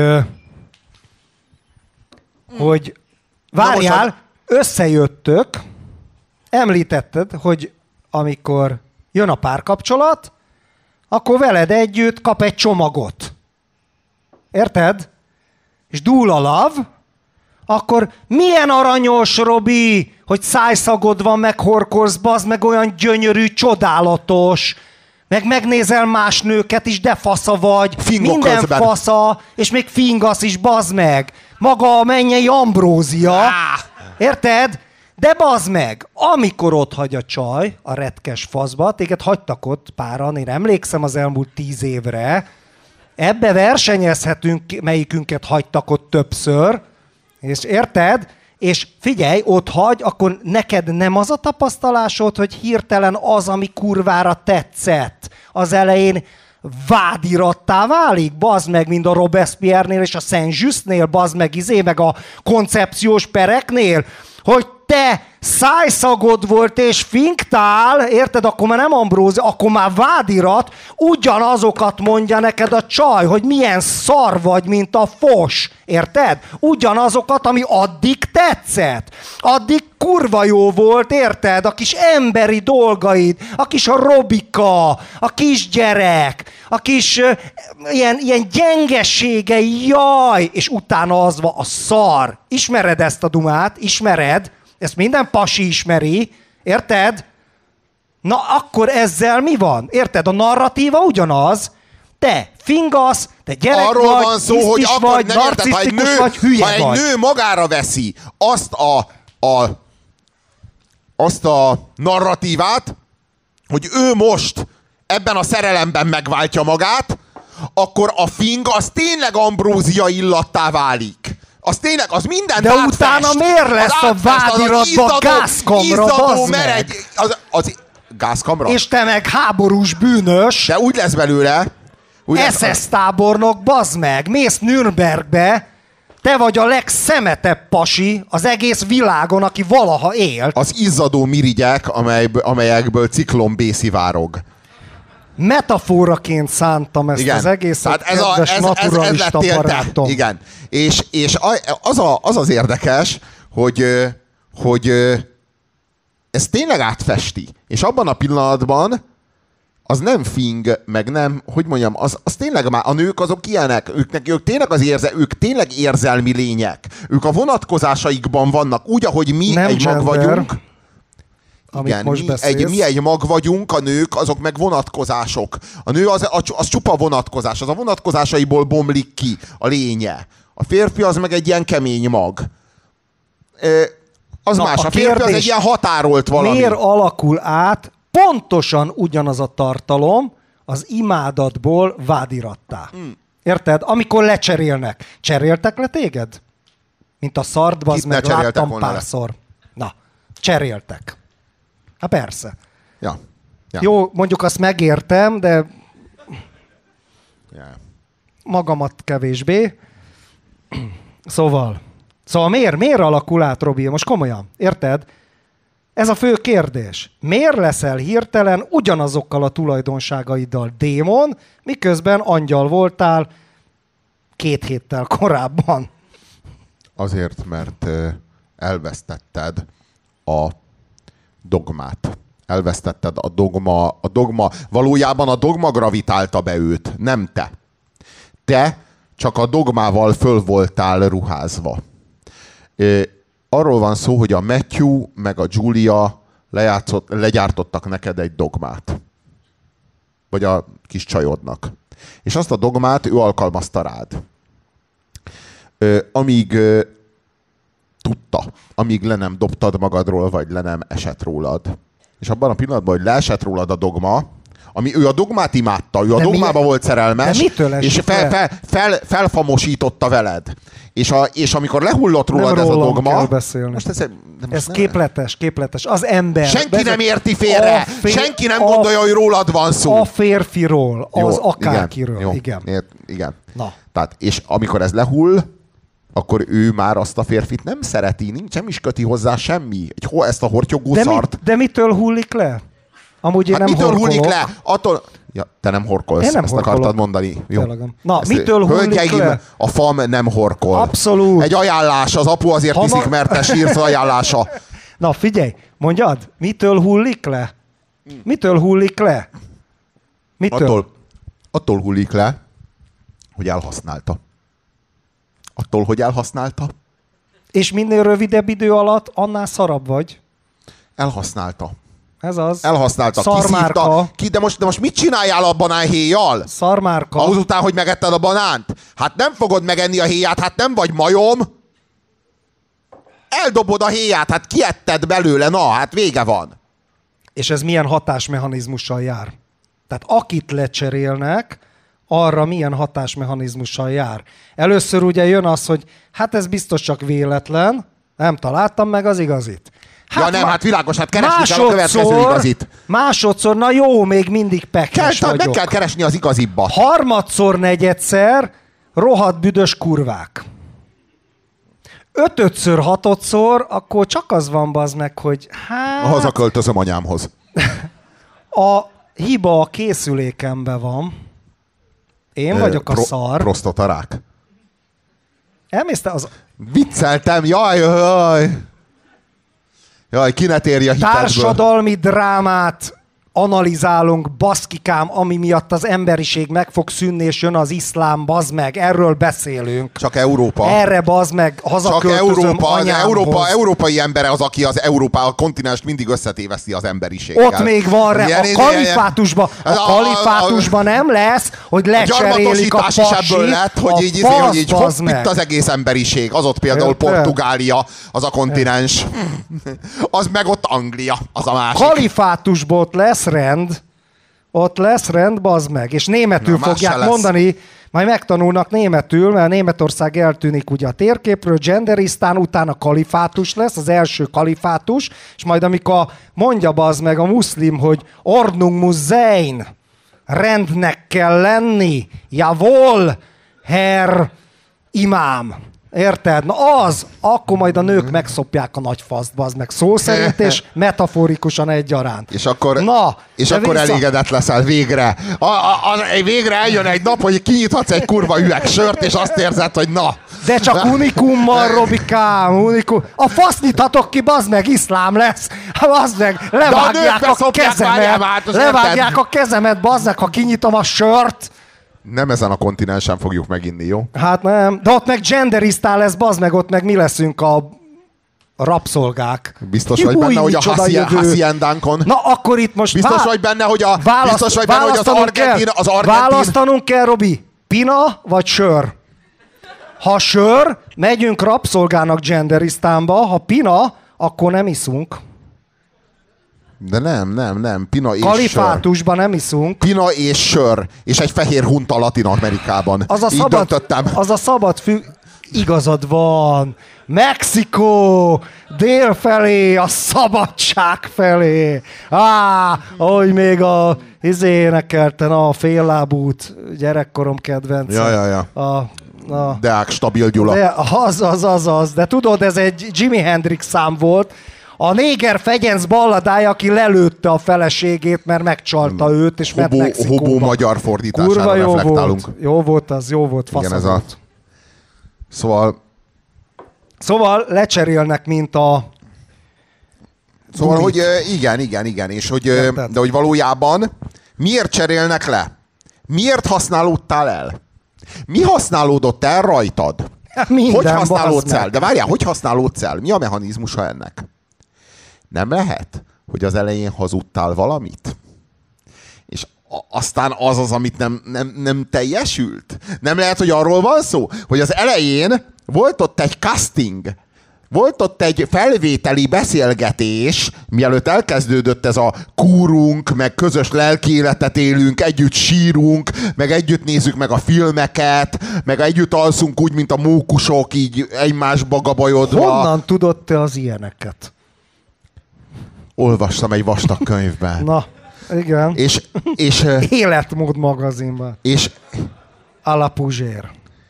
várjál, összejöttök, említetted, hogy amikor jön a párkapcsolat, akkor veled együtt kap egy csomagot. Érted? És dúl a love, akkor milyen aranyos, Robi, hogy szájszagod van, meghorkolsz, bazd meg, olyan gyönyörű, csodálatos, meg megnézel más nőket is, de fasza vagy, Fingok minden közben. fasza, és még fingasz is, bazd meg. Maga a mennyei Ambrózia, érted? De bazd meg, amikor ott hagy a csaj a retkes faszba, téged hagytak ott páran, én emlékszem az elmúlt 10 évre, ebbe versenyezhetünk, melyikünket hagytak ott többször, és érted? És figyelj, ott hagy, akkor neked nem az a tapasztalásod, hogy hirtelen az, ami kurvára tetszett az elején, vádirattá válik, bazd meg, mint a Robespierre-nél és a Saint-Justnél, bazd meg, meg a koncepciós pereknél, hogy te szájszagod volt és finktál, érted, akkor már nem Ambrózia, akkor már vádirat, ugyanazokat mondja neked a csaj, hogy milyen szar vagy, mint a fos, érted? Ugyanazokat, ami addig tetszett. Addig kurva jó volt, érted? A kis emberi dolgaid, a kis Robika, a kisgyerek, a kis ilyen gyengeségei, jaj, és utána az van a szar. Ismered ezt a dumát? Ismered? Ezt minden pasi ismeri, érted? Na akkor ezzel mi van? Érted? A narratíva ugyanaz. Te fingasz, te gyerek arról vagy, van szó, hogy vagy, narcisztikus vagy, hülye vagy. Ha egy nő magára veszi azt a narratívát, hogy ő most ebben a szerelemben megváltja magát, akkor a fing az tényleg ambrózia illattá válik. Az tényleg, az mindent de átfest. Utána miért lesz a vádiratban gázkamra, bazd meg? Az gázkamra? És te meg háborús bűnös. De úgy lesz belőle. SS tábornok, bazd meg. Mész Nürnbergbe, te vagy a legszemetebb pasi az egész világon, aki valaha élt. Az izzadó mirigyek, amelyekből ciklon B szivárog. Metaforaként szántam ezt az egészet, kedves naturalista barátom. Igen. És az érdekes, hogy ez tényleg átfesti. És abban a pillanatban az nem fing, meg nem, hogy mondjam, az tényleg már a nők azok ilyenek, ők tényleg érzelmi lények. Ők a vonatkozásaikban vannak, úgy, ahogy mi nem egy gender, mag vagyunk. Igen, mi egy mag vagyunk, a nők azok meg vonatkozások. A nő az csupa vonatkozás, az a vonatkozásaiból bomlik ki a lénye. A férfi az meg egy ilyen kemény mag. Az más, a férfi az egy ilyen határolt valami. Miért alakul át pontosan ugyanaz a tartalom az imádatból vádirattá? Érted? Amikor lecserélnek. Cseréltek le téged? Mint a szart, bazd meg, láttam párszor. Na, cseréltek. Hát persze. Ja. Jó, mondjuk azt megértem, de magamat kevésbé. Szóval miért alakul át, Robi? Most komolyan, érted? Ez a fő kérdés. Miért leszel hirtelen ugyanazokkal a tulajdonságaiddal démon, miközben angyal voltál 2 héttel korábban? Azért, mert elvesztetted a dogmát. Elvesztetted a dogma. Valójában a dogma gravitálta be őt, nem te. Te csak a dogmával föl voltál ruházva. Arról van szó, hogy a Matthew meg a Julia legyártottak neked egy dogmát. Vagy a kis csajodnak. És azt a dogmát ő alkalmazta rád. Amíg tudta, amíg le nem dobtad magadról, vagy le nem esett rólad. És abban a pillanatban, hogy leesett rólad a dogma, ő a dogmát imádta, ő a dogmába volt szerelmes, és felfamosította veled. És amikor lehullott rólad ez a dogma... Most ez képletes. Az ember... Senki nem érti félre! Senki nem gondolja, hogy rólad van szó! A férfiról, az akárkiről. Igen. Na. Tehát, és amikor ez lehull, akkor ő már azt a férfit nem szereti, nem is köti hozzá semmi. Ezt a hortyogó szart. De mitől hullik le? Amúgy én nem mitől horkolok. hullik le? Attól... Ja, te nem horkolsz, én nem ezt horkolok. Akartad mondani. Jó. Na, mitől hullik le? A fam nem horkol. Abszolút. Egy ajánlás, az apu azért hiszik, mert te sírsz ajánlása. Na figyelj, mondjad, mitől hullik le? Mitől hullik le? Attól hullik le, hogy elhasználta. Attól, hogy elhasználta. És minél rövidebb idő alatt, annál szarabb vagy. Elhasználta. Ez az. Elhasználta. Szarmárka. De most mit csináljál a banánhéjjal? Szarmárka. Azután, hogy megetted a banánt? Hát nem fogod megenni a héját, hát nem vagy majom. Eldobod a héját, hát kietted belőle, na, hát vége van. És ez milyen hatásmechanizmussal jár? Tehát akit lecserélnek, arra milyen hatásmechanizmussal jár. Először ugye jön az, hogy hát ez biztos csak véletlen, nem találtam meg az igazit. Hát világos, hát keresni kell a következő igazit. Másodszor, na jó, még mindig pekes vagyok. Meg kell keresni az igazibbat. Harmadszor, negyedszer, rohadt büdös kurvák. Ötödször, hatodszor, akkor csak az van, bazd meg, hogy hát... Hazaköltözöm anyámhoz. A hiba a készülékemben van. Én vagyok a szar. Prostatarák. Elmész te az... Vicceltem, jaj, ki ne térje a hitedből. Társadalmi drámát analizálunk, baszkikám, ami miatt az emberiség meg fog szűnni, és jön az iszlám, bazd meg, erről beszélünk. Csak Európa. Erre bazd meg, hazaköltözöm anyámhoz. Európai embere az, aki az a kontinenst mindig összetéveszti az emberiséggel. Ott még van a kalifátusban nem lesz, hogy lecserélik a pasit. A is ebből lett, hogy így hopp, itt az egész emberiség. Az ott például Portugália, az a kontinens. Az meg ott Anglia, az a másik. Kalifátusból ott lesz rend, bazd meg. És németül fogják mondani, majd megtanulnak németül, mert Németország eltűnik ugye a térképről, Genderisztán, utána kalifátus lesz, az első kalifátus, és majd amikor mondja bazd meg a muszlim, hogy Ordnung muss sein, rendnek kell lenni, javol, Herr imám. Érted? Na akkor majd a nők megszopják a nagy faszt, bazd meg szó szerint, és metaforikusan egyaránt. És akkor elégedett leszel végre. Végre eljön egy nap, hogy kinyithatsz egy kurva üveg sört, és azt érzed, hogy na. De csak unikummal, Robikám, unikum. A fasz nyithatok ki, bazd meg, iszlám lesz. Bazd meg, levágják a kezemet. Levágják a kezemet, bazd meg, ha kinyitom a sört. Nem ezen a kontinensen fogjuk meginni, jó? Hát nem, de ott meg genderisztál lesz, bazd meg, ott meg mi leszünk a rabszolgák. Biztos vagy benne, hogy a Haciendánkon? Na akkor itt most... Biztos vagy benne, hogy az argentin... Választanunk kell, Robi. Pina vagy sör? Ha sör, megyünk rabszolgának genderisztánba, ha pina, akkor nem iszunk. De nem. Pina és kalifátusban nem iszunk. Pina és sör. És egy fehér hunta Latin-Amerikában. Az a szabad igazad van. Mexikó, dél felé, a szabadság felé. Ahogy még énekelten a féllábút gyerekkorom kedvence. Ja. Deák Stabil Gyula. Az. De tudod, ez egy Jimi Hendrix szám volt. A néger fegyenc balladája, aki lelőtte a feleségét, mert megcsalta őt, és mert Mexikóban. Hobó magyar fordítására kurva reflektálunk. Jó volt, igen, volt. Szóval lecserélnek, mint a... Szóval, hogy igen, és hogy, de hogy valójában miért cserélnek le? Miért használódtál el? Mi használódott el rajtad? Hogy használódsz el? De várjál, hogy használódsz el? Mi a mechanizmusa ennek? Nem lehet, hogy az elején hazudtál valamit? És aztán az, amit nem teljesült? Nem lehet, hogy arról van szó, hogy az elején volt ott egy casting, volt ott egy felvételi beszélgetés, mielőtt elkezdődött ez a kúrunk, meg közös lelkiéletet élünk, együtt sírunk, meg együtt nézzük meg a filmeket, meg együtt alszunk úgy, mint a mókusok, így egymásba gabajodva. Honnan tudod te az ilyeneket? Olvastam egy vastag könyvben. Na, igen. És Életmód magazinban. És Alapuzsér.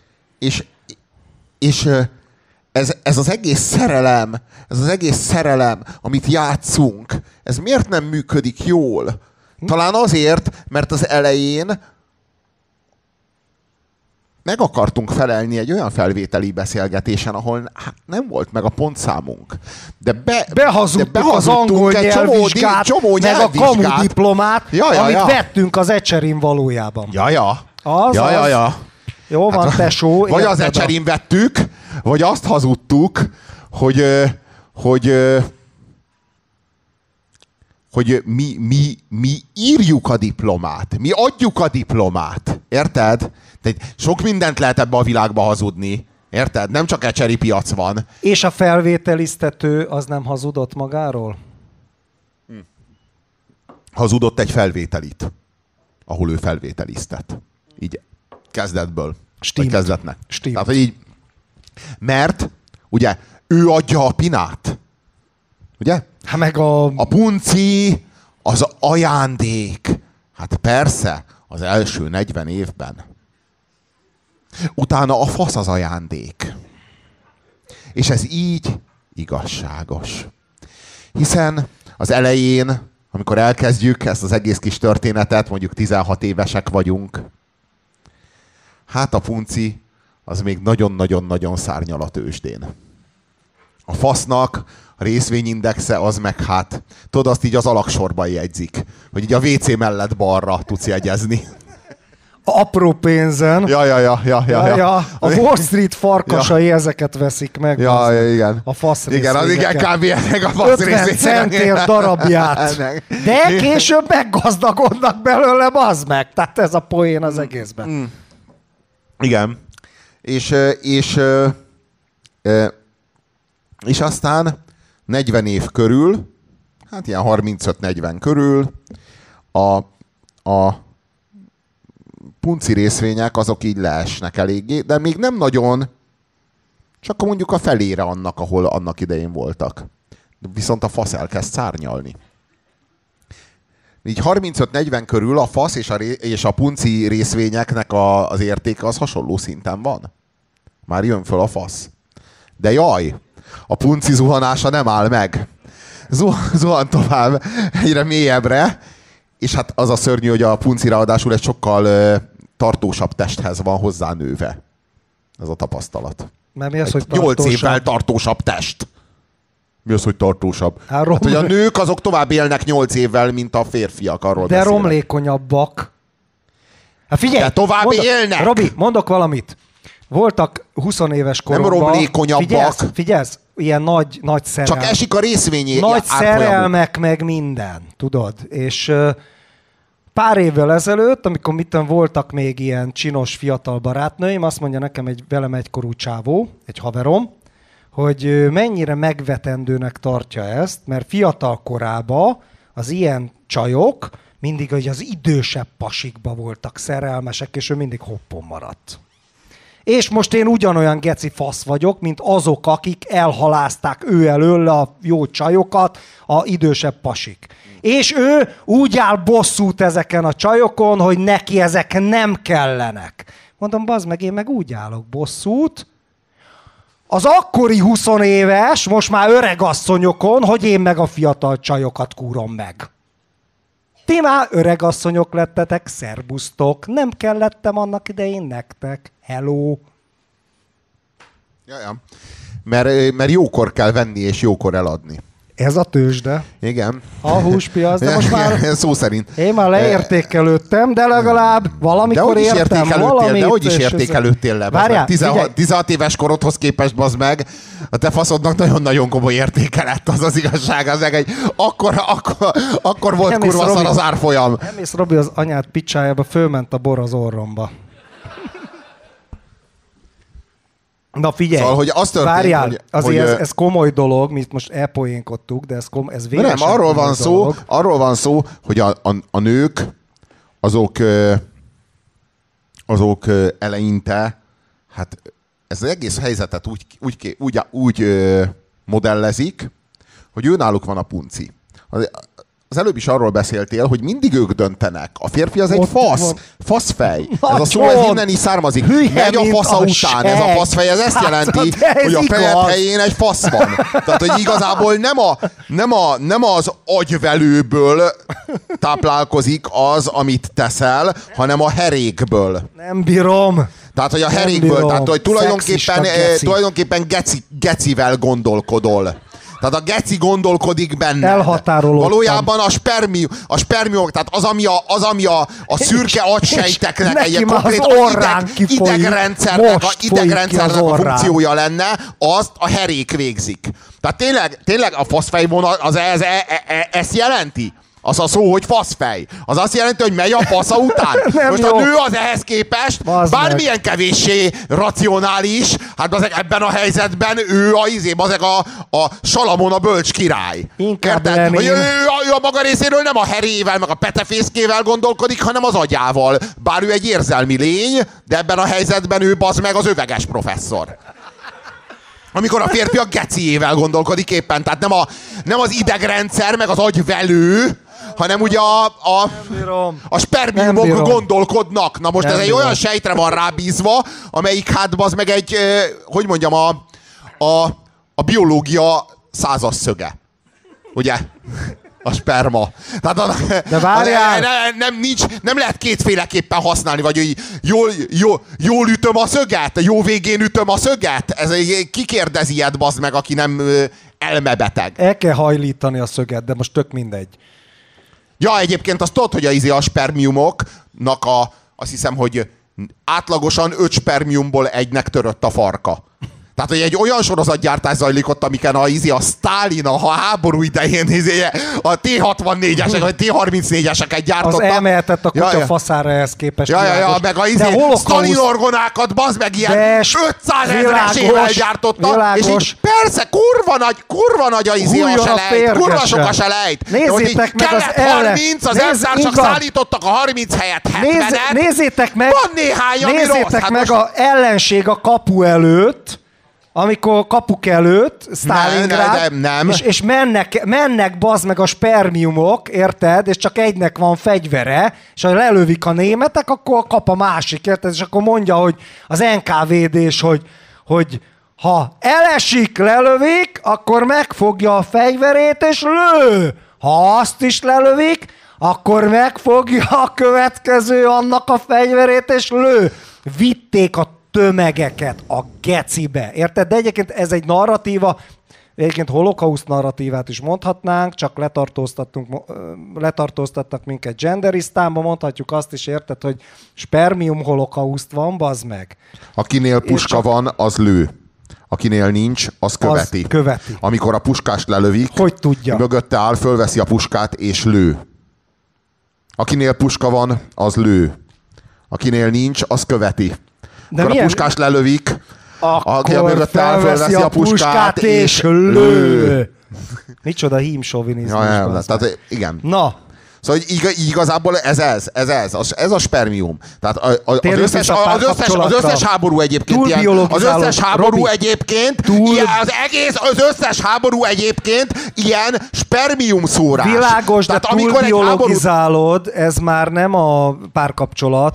És ez az egész szerelem, amit játszunk, ez miért nem működik jól? Talán azért, mert az elején meg akartunk felelni egy olyan felvételi beszélgetésen, ahol nem volt meg a pontszámunk. De behazudtuk az angol nyelvvizsgát, meg a kamu diplomát, amit vettünk az Ecserin valójában. Ja. Jó van, hát, tesó. Vagy az Ecserin vettük, vagy azt hazudtuk, hogy mi írjuk a diplomát. Mi adjuk a diplomát. Érted? Tehát sok mindent lehet ebbe a világba hazudni. Érted? Nem csak ecseri piac van. És a felvételiztető az nem hazudott magáról? Hazudott egy felvételit, ahol ő felvételiztet. Így kezdetből. Vagy kezdetnek. Tehát, hogy így, mert ugye ő adja a pinát. Ugye? Hát meg a punci az ajándék. Hát persze, az első 40 évben. Utána a fasz az ajándék. És ez így igazságos. Hiszen az elején, amikor elkezdjük ezt az egész kis történetet, mondjuk 16 évesek vagyunk, hát a punci az még nagyon-nagyon-nagyon szárnyal a tőzsdén. A fasznak a részvényindexe az meg hát, tudod, azt így az alaksorban jegyzik, hogy így a WC mellett balra tudsz jegyezni. Apró pénzen. Ja. A Wall Street farkasai ezeket veszik meg. Igen. A fasz igen, az igen, kb. Ennek a fasz 50 centért darabját. De később meggazdagodnak belőle, bazd meg. Tehát ez a poén az egészben. Igen. És aztán 40 év körül, hát ilyen 35-40 körül a punci részvények azok így leesnek eléggé, de még nem nagyon, csak mondjuk a felére annak, ahol annak idején voltak. Viszont a fasz elkezd szárnyalni. Így 35-40 körül a fasz és a punci részvényeknek az értéke az hasonló szinten van. Már jön föl a fasz. De jaj, a punci zuhanása nem áll meg. Zuhan tovább egyre mélyebbre, és hát az a szörnyű, hogy a punci ráadásul egy sokkal tartósabb testhez van hozzánőve. Ez a tapasztalat. Mert mi az, hogy tartósabb? 8 évvel tartósabb test. Mi az, hogy tartósabb? Hát, hogy a nők azok tovább élnek 8 évvel, mint a férfiak, arról de beszélek. romlékonyabbak. Hát figyelj! De tovább élnek! Robi, mondok valamit. Voltak 20 éves koromban. Nem romlékonyabbak. Figyelsz, ilyen nagy szerelmek. Csak esik a részvényé. Nagy szerelmek, meg minden, tudod. És pár évvel ezelőtt, amikor mitten voltak még ilyen csinos fiatal barátnőim, azt mondja nekem egy velem egykorú csávó, egy haverom, hogy mennyire megvetendőnek tartja ezt, mert fiatal korában az ilyen csajok mindig hogy az idősebb pasikba voltak szerelmesek, és ő mindig hoppon maradt. És most én ugyanolyan geci fasz vagyok, mint azok, akik elhalázták ő elől a jó csajokat, a idősebb pasik. És ő úgy áll bosszút ezeken a csajokon, hogy neki ezek nem kellenek. Mondom, bazd meg, én meg úgy állok bosszút, az akkori 20 éves, most már öreg asszonyokon, hogy én meg a fiatal csajokat kúrom meg. Ti már öreg asszonyok lettetek, szerbusztok, nem kellettem annak idején nektek. Hello. Jaja. Mert jókor kell venni, és jókor eladni. Ez a tőzsde. Igen. A húspiac, de most már... Szó szerint. Én már leértékelődtem, de legalább valamikor értem valamit. De hogy is értékelődtél le? Várjál, 16 éves korodhoz képest, bazd meg, a te faszodnak nagyon-nagyon komoly értéke lett, az az igazság. Az akkor volt kurva szar az árfolyam. Emész Robi az anyád picsájába, fölment a bor az orromba. Na figyelj, szóval, hogy az történt, várjál, azért ez komoly dolog, mi most elpoénkodtuk, de ez végesen nem, arról van szó, hogy a nők azok eleinte, hát ez az egész helyzetet úgy modellezik, hogy őnáluk van a punci. Az előbb is arról beszéltél, hogy mindig ők döntenek. A férfi az egy faszfej. Ez a szó ez innen is származik. Megy a fasza után. Ez a faszfej, ez ezt jelenti, hogy a fejed helyén egy fasz van. Tehát, hogy igazából nem az agyvelőből táplálkozik az, amit teszel, hanem a herékből. Nem bírom. Tehát, hogy a herékből, tehát, hogy tulajdonképpen gecivel gondolkodol. Tehát a geci gondolkodik benne. Elhatárolódtam. Valójában a spermium, tehát az, ami a szürke agysejteknek egy konkrét idegrendszernek a funkciója lenne, azt a herék végzik. Tehát tényleg a faszfejvonal az ezt jelenti? Az a szó, hogy faszfej. Az azt jelenti, hogy megy a fasza után. Most jó. A nő az ehhez képest bármilyen kevéssé racionális, hát ebben a helyzetben ő a Salamon a bölcs király. Inkább hogy ő a maga részéről nem a herével, meg a petefészkével gondolkodik, hanem az agyával. Bár ő egy érzelmi lény, de ebben a helyzetben ő bazd meg az öveges professzor. Amikor a férfi a geciével gondolkodik éppen. Tehát nem az idegrendszer, meg az agyvelő, hanem ugye a spermiumok gondolkodnak. Na most ez egy olyan sejtre van rábízva, amelyik hát az meg egy, hogy mondjam, a biológia százas szöge. Ugye? A sperma. Tehát de várjál! Nem lehet kétféleképpen használni, vagy jól ütöm a szöget, jó végén ütöm a szöget. Ez ki kérdezi ilyet, bazd meg, aki nem elmebeteg. El kell hajlítani a szöget, de most tök mindegy. Ja, egyébként azt tudod, hogy a spermiumoknak azt hiszem, hogy átlagosan 5 spermiumból egynek törött a farka. Tehát, hogy egy olyan sorozatgyártás zajlik ott, amiken a Sztálin a háború idején a T-64-esek, vagy T-34-eseket gyártotta. Az elmehetett a kutya faszára ehhez képest. Meg a Sztálin orgonákat, bazd meg ilyen 500 000-esével gyártotta. És így persze, kurva nagy a selejt, kurva sok a selejt. Nézzétek meg az 30, az elszársak szállítottak a 30 helyett 70-et. Nézzétek meg, van néhány, ami rossz. Nézzétek meg az ellenség a kapu előtt, amikor kapuk előtt, Sztálingrád, és mennek bazd meg a spermiumok, érted? És csak egynek van fegyvere, és ha lelövik a németek, akkor kap a másik, érted? És akkor mondja, hogy az NKVD-s, hogy ha elesik, lelövik, akkor megfogja a fegyverét, és lő! Ha azt is lelövik, akkor megfogja a következő annak a fegyverét, és lő! Vitték a tömegeket a gecibe, érted? De egyébként ez egy narratíva, egyébként holokauszt narratívát is mondhatnánk, csak letartóztattak minket genderisztánba, mondhatjuk azt is, érted, hogy spermium holokauszt van, bazd meg. Akinél puska van, az lő. Akinél nincs, az követi. Amikor a puskást lelövik, hogy tudja? Mögötte áll, fölveszi a puskát és lő. Akinél puska van, az lő. Akinél nincs, az követi. De a puskást lelövik, aki a mögött áll, fölveszi a puskát és lő. Micsoda hímsovinizmus. Tehát igen. Na. Szóval igazából ez a spermium. Tehát az összes háború egyébként ilyen. Az összes háború egyébként ilyen spermium szórás. Világos, de túlbiologizálod, ez már nem a párkapcsolat.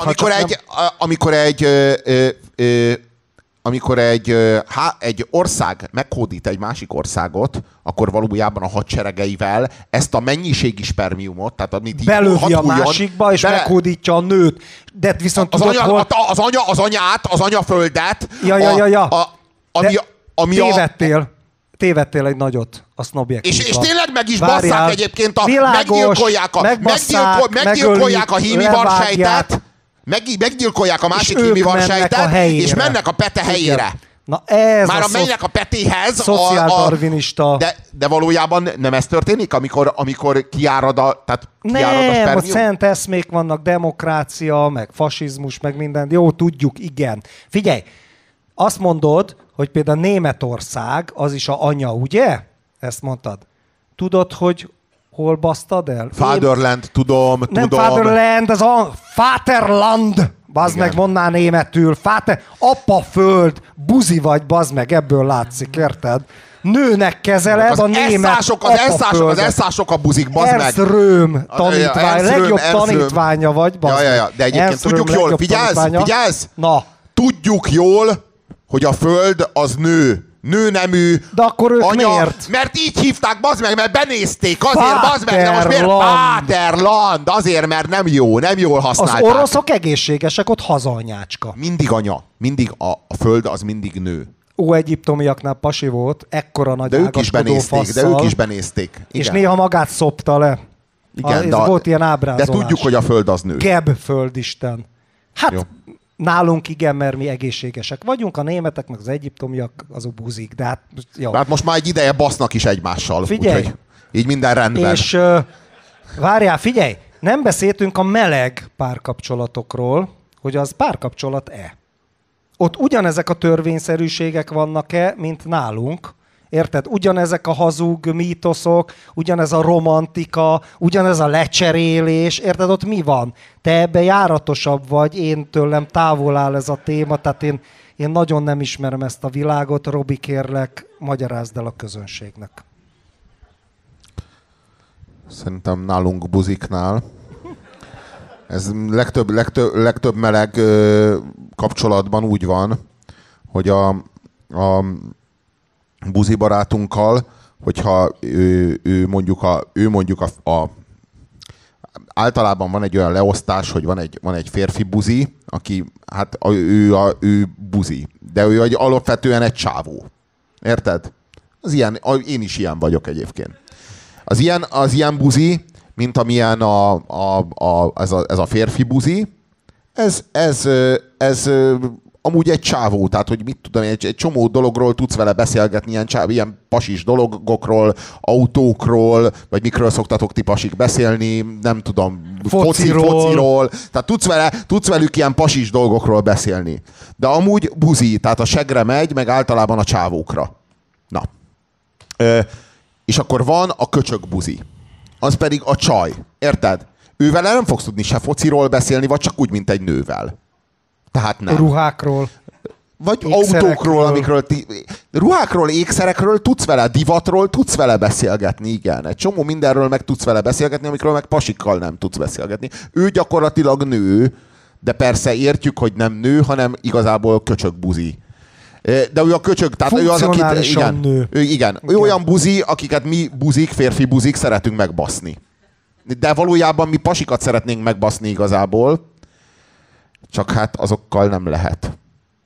Amikor egy ország meghódít egy másik országot, akkor valójában a hadseregeivel ezt a mennyiségi spermiumot, tehát amit belövi a másikba, és meghódítja a nőt. De viszont az anyaföldet, tévedtél egy nagyot a sznobjektíva. És tényleg meg is basszák egyébként, meggyilkolják a hímivarsejtet, meggyilkolják a másik hímivarsejtet, és mennek a pete helyére. Na ez már mennek a petéhez. Szociáldarwinista. De valójában nem ez történik, amikor kiárad a spermium? Nem, szent eszmék vannak, demokrácia, meg fasizmus, meg minden. Jó, tudjuk, igen. Figyelj, azt mondod, hogy például Németország, az is a anya, ugye? Ezt mondtad. Tudod, hogy hol basztad el? Fatherland, tudom. Nem Fatherland, ez a Vaterland. Bazd meg, mondná németül. Apa föld, buzi vagy, bazd meg, ebből látszik, érted? Nőnek kezeled a német az esszások a buzik, bazd meg. Ernst Röhm tanítvány, legjobb tanítványa vagy, bazd meg. De egyébként tudjuk jól, figyelsz? Na. Tudjuk jól, hogy a föld az nő. Nőnemű. De akkor ők miért? Mert így hívták, bazd meg, mert benézték, azért, bazd meg, de most miért? Vaterland, azért, mert nem jól használták. Az oroszok egészségesek, ott hazaanyácska. Mindig anya, mindig a föld az mindig nő. Egyiptomiaknál pasi volt, ekkora nagy ágaskodó fasszal. De ők is benézték. Igen. És néha magát szopta le. Igen, volt ilyen ábrázolás. De tudjuk, hogy a föld az nő. Geb földisten. Hát jó. Nálunk igen, mert mi egészségesek vagyunk, a németek, meg az egyiptomiak, azok buzik, de hát jó. Hát most már egy ideje basznak is egymással. Figyelj! Úgyhogy így minden rendben. És várjál, figyelj! Nem beszéltünk a meleg párkapcsolatokról, hogy az párkapcsolat-e. Ott ugyanezek a törvényszerűségek vannak-e, mint nálunk, Érted? Ugyanezek a hazug mítoszok, ugyanez a romantika, ugyanez a lecserélés, érted? Ott mi van? Te ebbe járatosabb vagy, én tőlem távol áll ez a téma, tehát én nagyon nem ismerem ezt a világot. Robi, kérlek, magyarázd el a közönségnek. Szerintem nálunk buziknál. Ez legtöbb meleg kapcsolatban úgy van, hogy a buzi barátunkkal, hogyha ő mondjuk általában van egy olyan leosztás, hogy van egy férfi buzi, aki, hát ő buzi, de ő alapvetően egy csávó. Érted? Az ilyen, én is ilyen vagyok egyébként. Az ilyen buzi, mint amilyen ez a férfi buzi, ez amúgy egy csávó, tehát hogy mit tudom, egy csomó dologról tudsz vele beszélgetni, ilyen pasis dologokról, autókról, vagy mikről szoktatok ti pasik beszélni, nem tudom, fociról. Tehát tudsz velük ilyen pasis dolgokról beszélni. De amúgy buzi, tehát a segre megy, meg általában a csávókra. Na. És akkor van a köcsög buzi. Az pedig a csaj. Érted? Ővele nem fogsz tudni se fociról beszélni, vagy csak úgy, mint egy nővel. Tehát nem. Ruhákról. Vagy autókról, amikről ruhákról, ékszerekről tudsz vele, divatról tudsz vele beszélgetni, igen. Egy csomó mindenről meg tudsz vele beszélgetni, amikről meg pasikkal nem tudsz beszélgetni. Ő gyakorlatilag nő, de persze értjük, hogy nem nő, hanem igazából köcsög buzi. De ő a köcsög, tehát ő az, akit... Igen, nő. Igen. Ő olyan buzi, akiket mi buzik, férfi buzik szeretünk megbaszni. De valójában mi pasikat szeretnénk megbaszni igazából, csak hát azokkal nem lehet.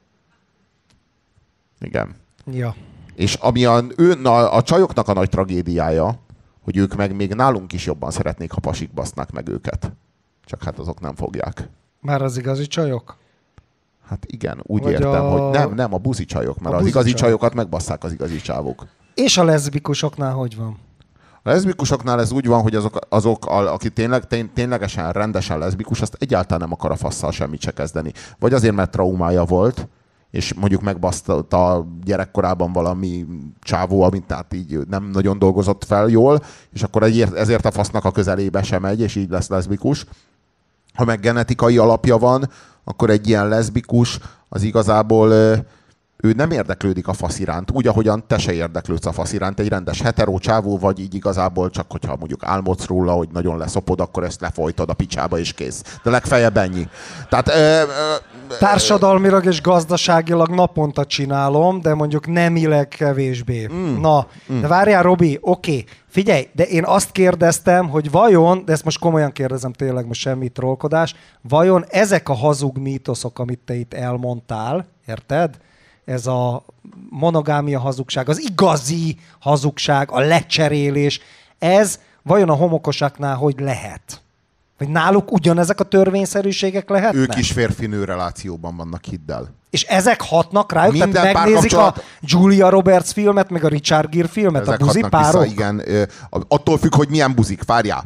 Igen. Ja. És ami a csajoknak a nagy tragédiája, hogy ők meg még nálunk is jobban szeretnék, ha pasik basznak meg őket. Csak hát azok nem fogják. Már az igazi csajok? Hát igen, úgy vagy értem, hogy nem a buzi csajok, mert az igazi csajokat megbasszák az igazi csávok. És a leszbikusoknál hogy van? A leszbikusoknál ez úgy van, hogy azok aki ténylegesen rendesen leszbikus, azt egyáltalán nem akar a fasszal semmit se kezdeni. Vagy azért, mert traumája volt, és mondjuk megbaszta gyerekkorában valami csávó, amit tehát így nem nagyon dolgozott fel jól, és akkor ezért a fasznak a közelébe sem megy, és így lesz leszbikus. Ha meg genetikai alapja van, akkor egy ilyen leszbikus az igazából ő nem érdeklődik a fasz iránt, úgy, ahogyan te se érdeklődsz a fasz iránt, egy rendes hetero csávó vagy, így igazából csak, hogyha mondjuk álmodsz róla, hogy nagyon leszopod, akkor ezt lefolytod a picsába és kész. De legfeljebb ennyi. Tehát, társadalmilag és gazdaságilag naponta csinálom, de mondjuk nemileg kevésbé. De várjál, Robi, oké, figyelj, de én azt kérdeztem, hogy vajon, de ezt most komolyan kérdezem, tényleg most semmi trollkodás, vajon ezek a hazug mítoszok, amit te itt elmondtál, érted? Ez a monogámia hazugság, az igazi hazugság, a lecserélés, ez vajon a homokosaknál hogy lehet? Vagy náluk ugyanezek a törvényszerűségek lehetnek? Ők is férfi-nő relációban vannak, hidd el. És ezek hatnak rájuk? Minden tehát megnézik a Julia Roberts filmet, meg a Richard Gere filmet, ezek a buzi párok? Vissza, igen. Attól függ, hogy milyen buzik. Várjál.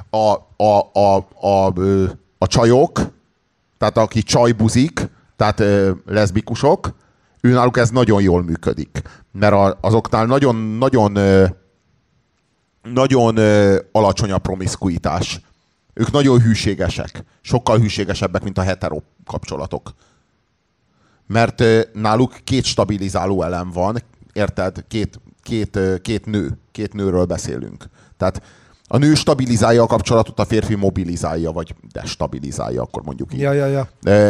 A csajok, tehát aki csajbuzik, tehát leszbikusok, őnáluk ez nagyon jól működik. Mert azoknál nagyon alacsony a promiszkuitás. Ők nagyon hűségesek. Sokkal hűségesebbek, mint a hetero kapcsolatok. Mert náluk két stabilizáló elem van, érted? Két nőről beszélünk. Tehát a nő stabilizálja a kapcsolatot, a férfi mobilizálja, vagy destabilizálja, akkor mondjuk így. Ja.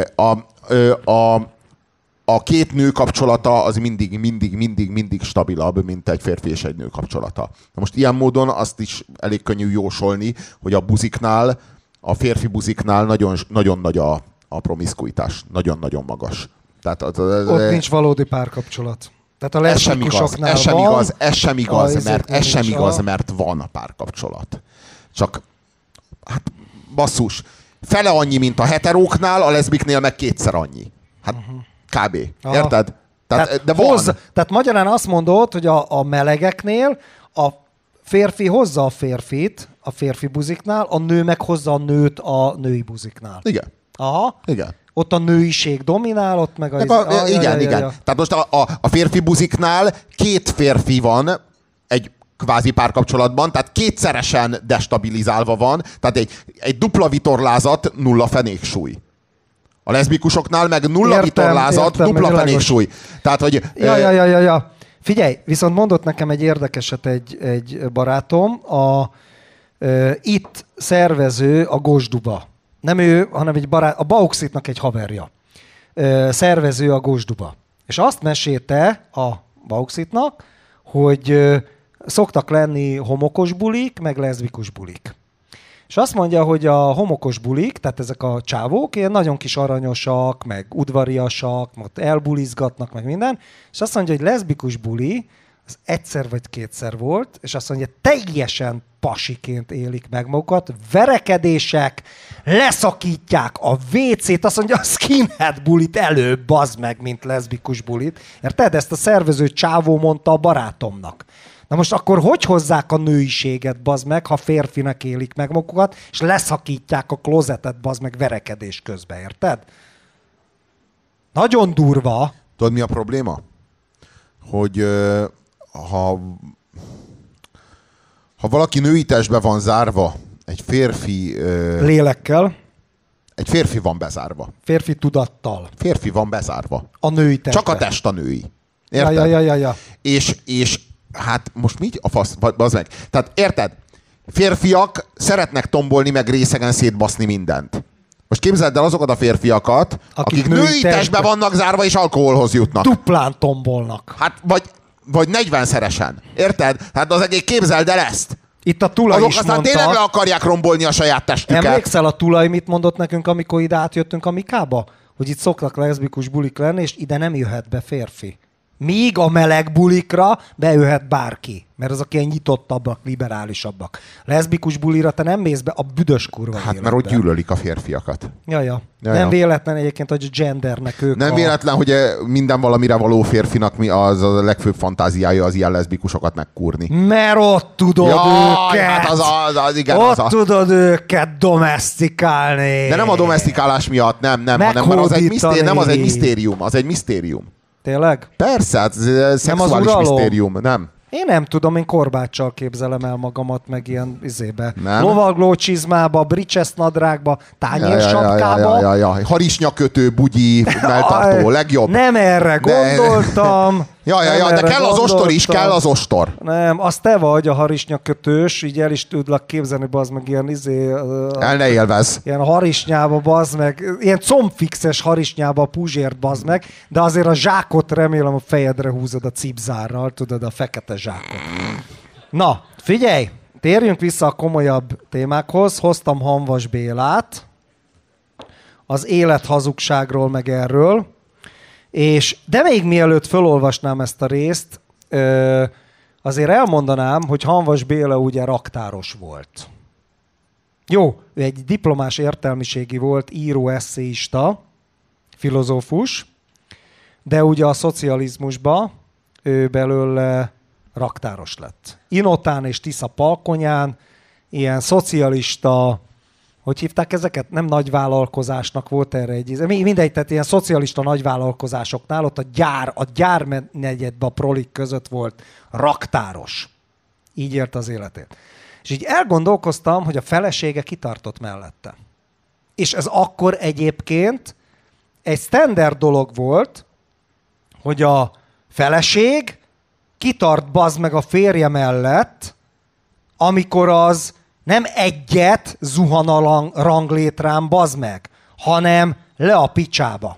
A két nő kapcsolata az mindig stabilabb, mint egy férfi és egy nő kapcsolata. Na most ilyen módon azt is elég könnyű jósolni, hogy a buziknál, a férfi buziknál nagyon nagy a promiszkuitás. Nagyon-nagyon magas. Tehát ott nincs valódi párkapcsolat. Tehát a leszbikusoknál ez sem igaz, mert van a párkapcsolat. Csak, hát basszus, fele annyi, mint a heteróknál, a leszbiknél meg kétszer annyi. Hát kb. Aha. Érted? Tehát magyarán azt mondod, hogy a melegeknél a férfi hozza a férfit a férfi buziknál, a nő meg hozza a nőt a női buziknál. Igen. Aha. Igen. Ott a nőiség dominál, ott meg igen. Tehát most a férfi buziknál 2 férfi van egy kvázi párkapcsolatban, tehát kétszeresen destabilizálva van, tehát egy dupla vitorlázat, 0 fenéksúly. A leszbikusoknál meg 0 vitorlázat, dupla fenéksúly. Tehát, hogy... Ja. Figyelj, viszont mondott nekem egy érdekeset egy barátom, itt szervező a Gosduba. Nem ő, hanem egy barát, a Bauxitnak egy haverja. Szervező a Gosduba. És azt mesélte a Bauxitnak, hogy szoktak lenni homokos bulik, meg leszbikus bulik. És azt mondja, hogy a homokos bulik, tehát ezek a csávók, ilyen nagyon kis aranyosak, meg udvariasak, ott elbulizgatnak, meg minden, és azt mondja, hogy leszbikus buli, az egyszer vagy kétszer volt, és azt mondja, teljesen pasiként élik meg magukat, verekedések, leszakítják a WC-t, azt mondja, a skinhead bulit előbb, bazd meg, mint leszbikus bulit. Érted? Ezt a szervező csávó mondta a barátomnak. Na most akkor hogy hozzák a nőiséget, bazd meg, ha férfinek élik meg magukat, és leszakítják a klozetet, bazd meg, verekedés közben, érted? Nagyon durva. Tudod, mi a probléma? Hogy ha valaki női testbe van zárva, egy férfi... Lélekkel. Egy férfi van bezárva. Férfi tudattal. Férfi van bezárva. A női testbe. Csak a test a női. Érted? Ja. És hát most mi a fasz, bazd meg. Tehát érted? Férfiak szeretnek tombolni, meg részegen szétbaszni mindent. Most képzeld el azokat a férfiakat, akik női testbe vannak zárva, és alkoholhoz jutnak. Duplán tombolnak. Hát vagy 40-szeresen. Érted? Hát az egész képzeld el ezt. Itt a Tula azok is aztán mondta. tényleg le akarják rombolni a saját testüket. Emlékszel a Tulaj mit mondott nekünk, amikor ide átjöttünk a Mikába? Hogy itt szoktak leszbikus bulik lenni, és ide nem jöhet be férfi. Míg a meleg bulikra bejöhet bárki. Mert azok ilyen nyitottabbak, liberálisabbak. Leszbikus bulira te nem mész be a büdös kurva Hát mert ott gyűlölik a férfiakat. Ja. Nem véletlen egyébként, hogy gendernek ők nem véletlen, hogy minden valamire való férfinak az a legfőbb fantáziája az ilyen leszbikusokat megkúrni. Mert ott tudod őket. Hát igen, ott tudod őket domesztikálni. De nem a domesztikálás miatt, nem, hanem az egy misztérium. Az egy misztérium. Tényleg? Persze, hát szexuális misztérium, nem. Én nem tudom, én korbáccsal képzelem el magamat, meg ilyen lovagló csizmába, bridges nadrágba, tányérsapkába. Harisnyakötő, bugyi, melltartó, legjobb. Nem erre gondoltam. De kell az ostor is, kell az ostor. Nem, az te vagy a harisnyakötős, így el is tudlak képzelni, bazd meg ilyen el ne élvez. Ilyen harisnyába, bazd meg, ilyen combfixes harisnyába a puzsért, bazd meg, de azért a zsákot remélem a fejedre húzod a cipzárral, tudod, a fekete zsákot. Na, figyelj, térjünk vissza a komolyabb témákhoz. Hoztam Hamvas Bélát, az élet hazugságról, meg erről. De még mielőtt felolvasnám ezt a részt, azért elmondanám, hogy Hamvas Béla ugye raktáros volt. Jó, ő egy diplomás értelmiségi volt, író, esszéista, filozófus, de ugye a szocializmusban ő belőle raktáros lett. Inotán és Tisza Palkonyán ilyen szocialista, hogy hívták ezeket? Nem nagyvállalkozásnak volt erre mindegy, tehát ilyen szocialista nagyvállalkozásoknál ott a gyárnegyedben a prolik között volt raktáros. Így élt az életét. És így elgondolkoztam, hogy a felesége kitartott mellette. És ez akkor egyébként egy standard dolog volt, hogy a feleség kitart bazd meg a férje mellett, amikor az nem egyet zuhan a ranglétrán, bazd meg, hanem le a picsába.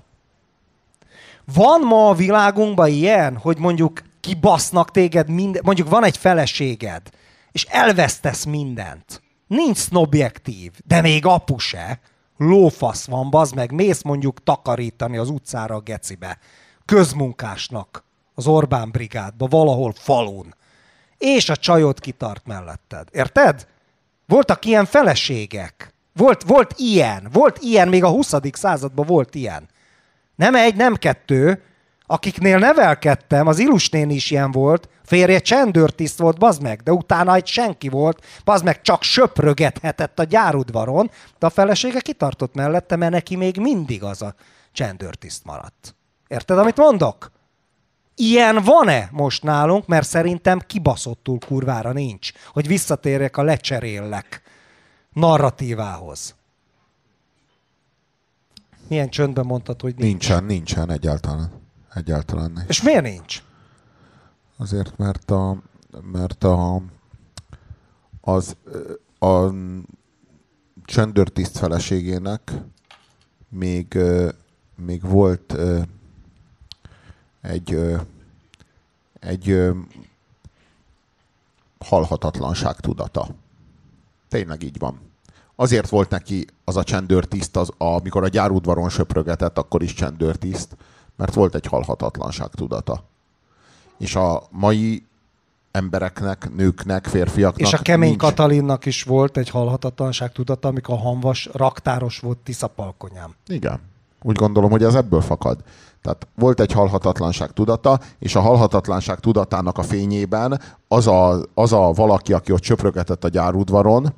Van ma a világunkban ilyen, hogy mondjuk kibasznak téged minden, mondjuk van egy feleséged, és elvesztesz mindent. Nincs sznobjektív, de még apu se. Lófasz van, bazd meg, mész mondjuk takarítani az utcára a gecibe. Közmunkásnak, az Orbán brigádba, valahol falun. És a csajod kitart melletted. Érted? Voltak ilyen feleségek. Volt ilyen még a 20. században volt ilyen. Nem egy, nem kettő. akiknél nevelkedtem, az Ilus néni is ilyen volt, férje csendőrtiszt volt, bazd meg, de utána egy senki volt, bazd meg, csak söprögethetett a gyárudvaron, de a felesége kitartott mellette, mert neki még mindig az a csendőrtiszt maradt. Érted, amit mondok? Ilyen van-e most nálunk, mert szerintem kibaszottul kurvára nincs, hogy visszatérjek a lecseréllek narratívához. Milyen csöndben mondtad, hogy nincs? Nincsen egyáltalán. Egyáltalán nincs. És miért nincs? Azért, mert a csendőrtiszt feleségének még volt egy halhatatlanság tudata. Tényleg így van. Azért volt neki az a csendőrtiszt, amikor a gyárudvaron söprögetett, akkor is csendőrtiszt, mert volt egy halhatatlanság tudata. És a mai embereknek, nőknek, férfiaknak... És a Kemény Katalinnak is volt egy halhatatlanság tudata, amikor a Hamvas raktáros volt Tiszapalkonyán. Igen. Úgy gondolom, hogy ez ebből fakad. Tehát volt egy halhatatlanság tudata, és a halhatatlanság tudatának a fényében az a valaki, aki ott söprögetett a gyárudvaron,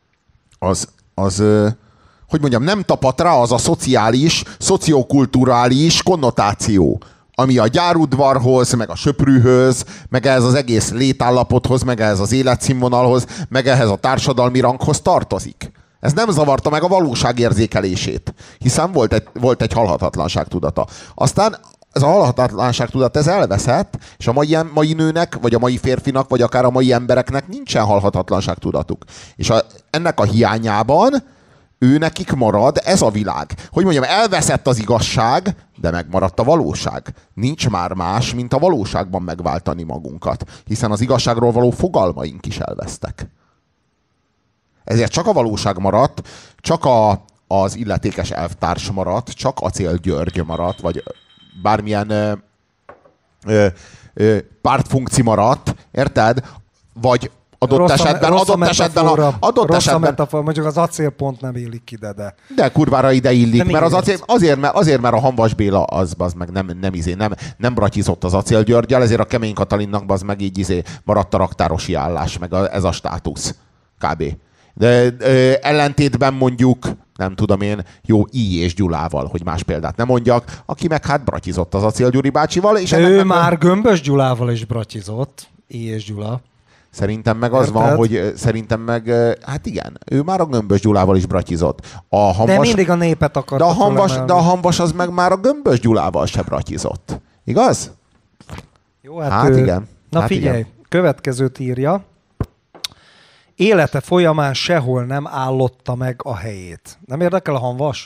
hogy mondjam, nem tapadt rá az a szociális, szociokulturális konnotáció, ami a gyárudvarhoz, meg a söprűhöz, meg ehhez az egész létállapothoz, meg ehhez az életszínvonalhoz, meg ehhez a társadalmi ranghoz tartozik. Ez nem zavarta meg a valóság érzékelését, hiszen volt egy halhatatlanság tudata. Aztán ez a halhatatlanság tudat, ez elveszett, és a mai nőnek, vagy a mai férfinak, vagy akár a mai embereknek nincsen halhatatlanság tudatuk. És ennek a hiányában ő nekik marad ez a világ. Hogy mondjam, elveszett az igazság, de megmaradt a valóság. Nincs már más, mint a valóságban megváltani magunkat, hiszen az igazságról való fogalmaink is elvesztek. Ezért csak a valóság maradt, csak az illetékes elvtárs maradt, csak Acél György maradt, vagy bármilyen pártfunkci maradt, érted? Vagy adott esetben, mondjuk az acél pont nem illik ide, de kurvára ide illik, mert az acél, azért, mert a Hamvas Béla az meg nem bratyizott az Acél Györgyel, ezért a Kemény Katalinnak az meg így maradt a raktárosi állás, meg ez a státusz kb. De ellentétben mondjuk, nem tudom én, jó I. és Gyulával, hogy más példát nem mondjak, aki meg hát bratyizott az Acél Gyuri bácsival. És ő már Gömbös Gyulával is bratyizott, I. és Gyula. Szerintem meg az van, hogy hát igen, ő már a Gömbös Gyulával is bratyizott. De mindig a népet akarta de a Hamvas az meg már a Gömbös Gyulával se bratyizott. Igaz? Jó, hát igen. Na hát figyelj, igen. Következőt írja. Élete folyamán sehol nem állotta meg a helyét. Nem érdekel a Hamvas?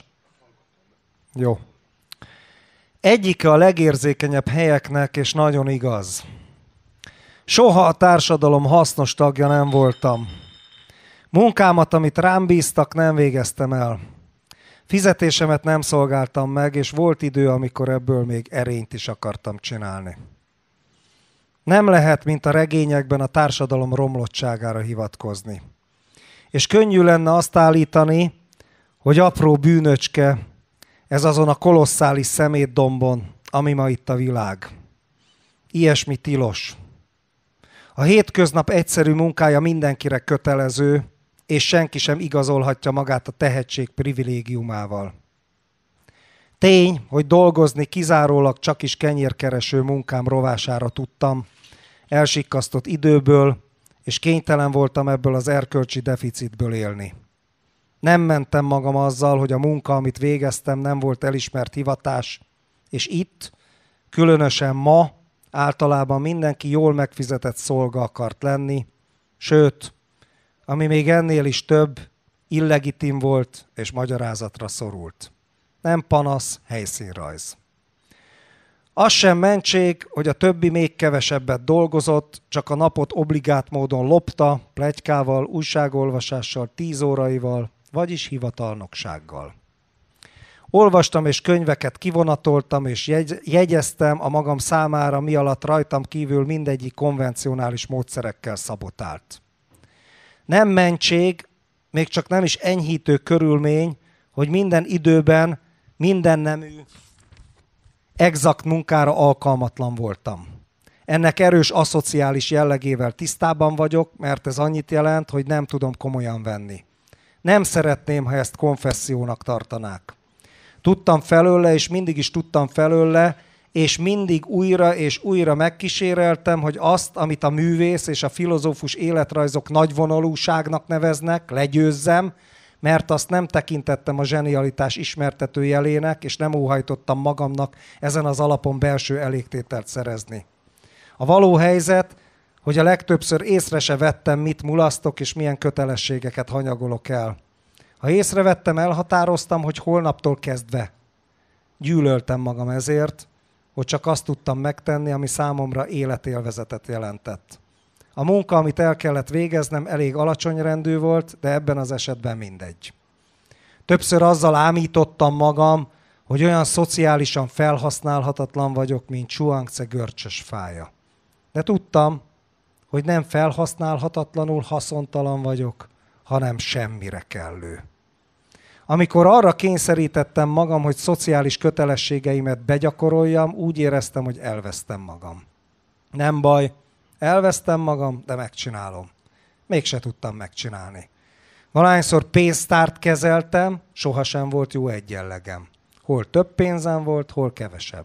Jó. Egyike a legérzékenyebb helyeknek, és nagyon igaz. Soha a társadalom hasznos tagja nem voltam. Munkámat, amit rám bíztak, nem végeztem el. Fizetésemet nem szolgáltam meg, és volt idő, amikor ebből még erényt is akartam csinálni. Nem lehet, mint a regényekben, a társadalom romlottságára hivatkozni. És könnyű lenne azt állítani, hogy apró bűnöcske, ez azon a kolosszális szemétdombon, ami ma itt a világ. Ilyesmi tilos. A hétköznap egyszerű munkája mindenkire kötelező, és senki sem igazolhatja magát a tehetség privilégiumával. Tény, hogy dolgozni kizárólag csak is kenyérkereső munkám rovására tudtam, elsikkasztott időből, és kénytelen voltam ebből az erkölcsi deficitből élni. Nem mentem magam azzal, hogy a munka, amit végeztem, nem volt elismert hivatás, és itt, különösen ma, általában mindenki jól megfizetett szolga akart lenni, sőt, ami még ennél is több, illegitim volt és magyarázatra szorult. Nem panasz, helyszínrajz. Az sem mentség, hogy a többi még kevesebbet dolgozott, csak a napot obligát módon lopta, pletykával, újságolvasással, 10 óraival, vagyis hivatalnoksággal. Olvastam és könyveket kivonatoltam, és jegyeztem a magam számára, mi alatt rajtam kívül mindegyik konvencionális módszerekkel szabotált. Nem mentség, még csak nem is enyhítő körülmény, hogy minden időben, minden nemű exakt munkára alkalmatlan voltam. Ennek erős aszociális jellegével tisztában vagyok, mert ez annyit jelent, hogy nem tudom komolyan venni. Nem szeretném, ha ezt konfessziónak tartanák. Tudtam felőle, és mindig is tudtam felőle, és mindig újra és újra megkíséreltem, hogy azt, amit a művész és a filozófus életrajzok nagyvonalúságnak neveznek, legyőzzem, mert azt nem tekintettem a zsenialitás ismertető jelének, és nem óhajtottam magamnak ezen az alapon belső elégtételt szerezni. A való helyzet, hogy a legtöbbször észre se vettem, mit mulasztok, és milyen kötelességeket hanyagolok el. Ha észrevettem, elhatároztam, hogy holnaptól kezdve. Gyűlöltem magam ezért, hogy csak azt tudtam megtenni, ami számomra életélvezetet jelentett. A munka, amit el kellett végeznem, elég alacsony rendű volt, de ebben az esetben mindegy. Többször azzal ámítottam magam, hogy olyan szociálisan felhasználhatatlan vagyok, mint Chuang-Tze görcsös fája. De tudtam, hogy nem felhasználhatatlanul haszontalan vagyok, hanem semmire kellő. Amikor arra kényszerítettem magam, hogy szociális kötelességeimet begyakoroljam, úgy éreztem, hogy elvesztem magam. Nem baj, elvesztem magam, de megcsinálom. Mégse tudtam megcsinálni. Valahányszor pénztárt kezeltem, sohasem volt jó egyenlegem. Hol több pénzem volt, hol kevesebb.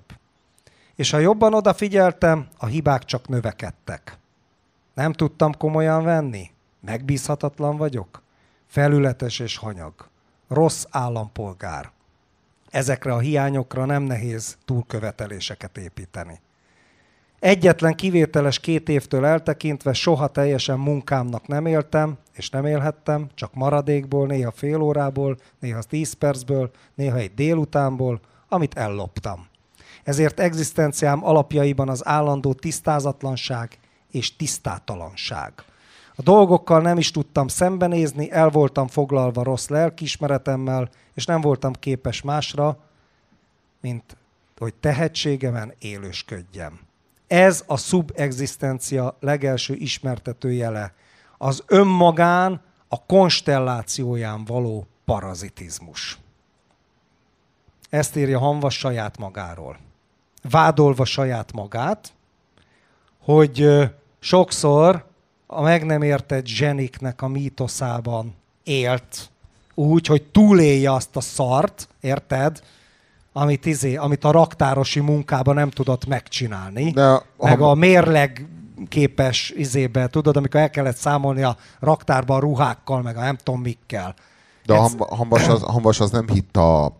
És ha jobban odafigyeltem, a hibák csak növekedtek. Nem tudtam komolyan venni? Megbízhatatlan vagyok? Felületes és hanyag. Rossz állampolgár. Ezekre a hiányokra nem nehéz túlköveteléseket építeni. Egyetlen kivételes 2 évtől eltekintve soha teljesen munkámnak nem éltem, és nem élhettem, csak maradékból, néha fél órából, néha 10 percből, néha egy délutánból, amit elloptam. Ezért egzisztenciám alapjaiban az állandó tisztázatlanság és tisztátalanság. A dolgokkal nem is tudtam szembenézni, el voltam foglalva rossz lelkiismeretemmel, és nem voltam képes másra, mint hogy tehetségemen élősködjem. Ez a szubegzisztencia legelső ismertető jele. Az önmagán, a konstellációján való parazitizmus. Ezt írja Hamvas saját magáról. Vádolva saját magát, hogy sokszor a meg nem értett zseniknek a mítoszában élt úgy, hogy túlélje azt a szart, érted? Amit a raktárosi munkában nem tudott megcsinálni. Meg a mérleg képes tudod, amikor el kellett számolni a raktárban a ruhákkal, meg a nem tudom mikkel. De a Hamvas az nem hitt a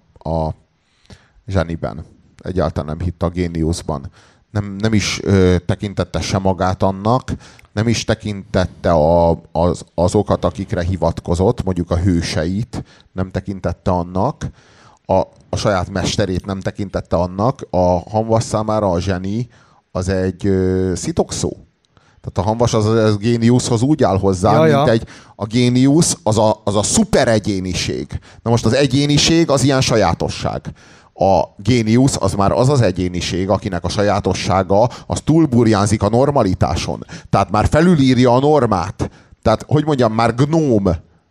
zseniben. Egyáltalán nem hitt a géniuszban. Nem is tekintette se magát annak, nem is tekintette azokat, akikre hivatkozott, mondjuk a hőseit, nem tekintette annak, a saját mesterét nem tekintette annak. A Hamvas számára a zseni az egy szitokszó. Tehát a Hamvas az a géniuszhoz úgy áll hozzá, mint a géniusz az a szuper egyéniség. Na most az egyéniség az ilyen sajátosság. A géniusz az már az egyéniség, akinek a sajátossága az túlburjánzik a normalitáson. Tehát már felülírja a normát. Tehát, hogy mondjam, már gnóm.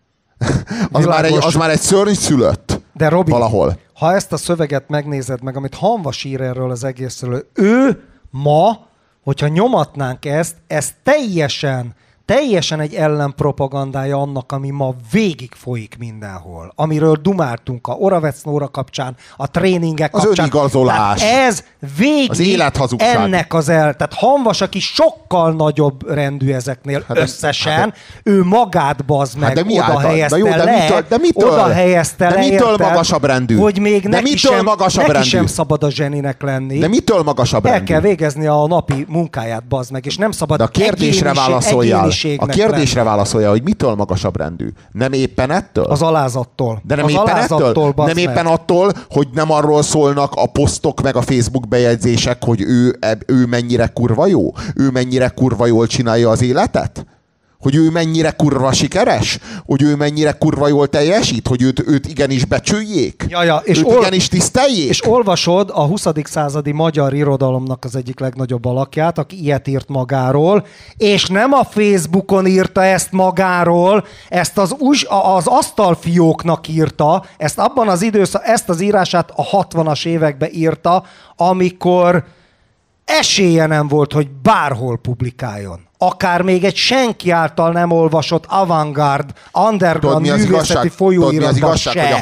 Az már egy szörnyszülött. De Robi, valahol. Ha ezt a szöveget megnézed meg, amit Hamvas ír erről az egészről, ő ma, hogyha nyomatnánk ez teljesen egy ellenpropagandája annak, ami ma végig folyik mindenhol. Amiről dumáltunk a Oravec Nóra kapcsán, a tréningek kapcsán. Az önigazolás. Ez végig az élethazugság. Ennek tehát Hamvas, aki sokkal nagyobb rendű ezeknél összesen, ő magát bazd meg, oda helyezte le, mitől magasabb rendű? Hogy még neki sem szabad a zseninek lenni. De mitől magasabb rendű? El kell végezni a napi munkáját, bazd meg, és nem szabad de a kérdésre válaszoljál. A kérdésre válaszolja, hogy mitől magasabb rendű. Nem éppen ettől? Az alázattól. De nem éppen ettől? Nem éppen attól, hogy nem arról szólnak a posztok meg a Facebook bejegyzések, hogy ő mennyire kurva jó? Ő mennyire kurva jól csinálja az életet? Hogy ő mennyire kurva sikeres? Hogy ő mennyire kurva jól teljesít? Hogy őt igenis becsüljék? És őt igenis tiszteljék? És olvasod a 20. századi magyar irodalomnak az egyik legnagyobb alakját, aki ilyet írt magáról, és nem a Facebookon írta ezt magáról, ezt az asztalfióknak írta, ezt abban az ezt az írását a 60-as években írta, amikor esélye nem volt, hogy bárhol publikáljon. Akár még egy senki által nem olvasott avantgárd, underground művészeti folyóiratban se. Hogy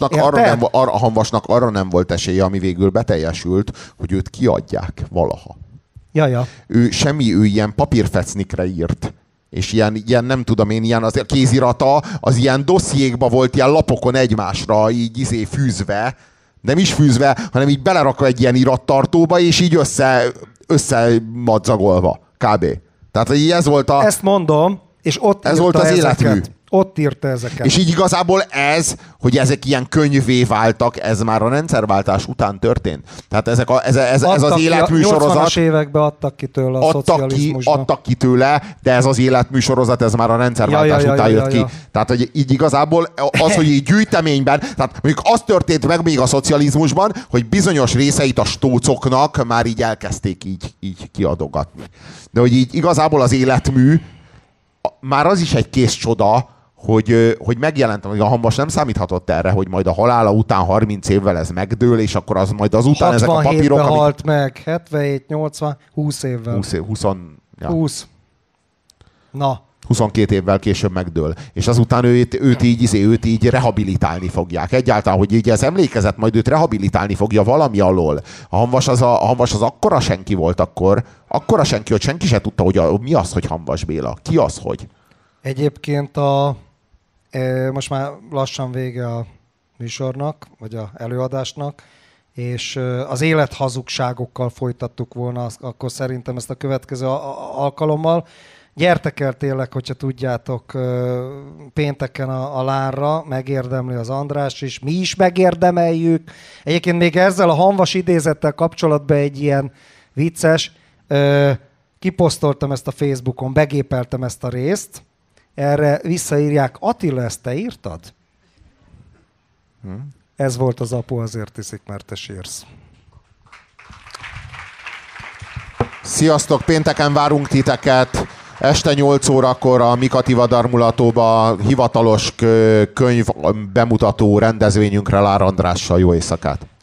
a Hamvasnak arra nem volt esélye, ami végül beteljesült, hogy őt kiadják valaha. Ja. Ő ilyen papírfecnikre írt. És ilyen nem tudom én, ilyen az kézirata, az ilyen dossziékba volt, ilyen lapokon egymásra így fűzve, nem is fűzve, hanem így belerakva egy ilyen irattartóba, és így összemadzagolva. Kb. Tehát, hogy ez volt a... Ezt mondom, és ott ez volt az életmű. Ott írta ezeket. És így igazából hogy ezek ilyen könyvvé váltak, ez már a rendszerváltás után történt. Tehát ez az életműsorozat... 80-as években adtak ki tőle a szocializmusban. Adtak ki tőle, de ez az életműsorozat, ez már a rendszerváltás után jött ki. Tehát, hogy így igazából az, hogy így gyűjteményben, tehát mondjuk az történt meg még a szocializmusban, hogy bizonyos részeit a stócoknak már így elkezdték így kiadogatni. De hogy így igazából az életmű, már az is egy kész csoda, hogy megjelent, hogy a Hamvas nem számíthatott erre, hogy majd a halála után 30 évvel ez megdől, és akkor az majd azután ezek a papírok... 67-ben halt meg, 77, 80, 20 évvel. 20. Na. 22 évvel később megdől. És azután őt így rehabilitálni fogják. Egyáltalán, hogy így az emlékezet majd őt rehabilitálni fogja valami alól. A Hamvas az akkora senki volt akkor, akkora senki, hogy senki se tudta, hogy mi az, hogy Hamvas Béla. Ki az, hogy? Egyébként most már lassan vége a műsornak, vagy a előadásnak, és az élethazugságokkal folytattuk volna, akkor szerintem ezt a következő alkalommal. Gyertek el tényleg, hogyha tudjátok, pénteken a Lárra, megérdemli az András is, mi is megérdemeljük. Egyébként még ezzel a Hamvas idézettel kapcsolatban egy ilyen vicces, kiposztoltam ezt a Facebookon, begépeltem ezt a részt, erre visszaírják, Attila, ezt te írtad? Ez volt az apu, azért iszik, mert te sírsz. Sziasztok, pénteken várunk titeket. Este 8 órakor a Mikati Vadarmulatóba hivatalos könyv bemutató rendezvényünkre Lár Andrással. Jó éjszakát!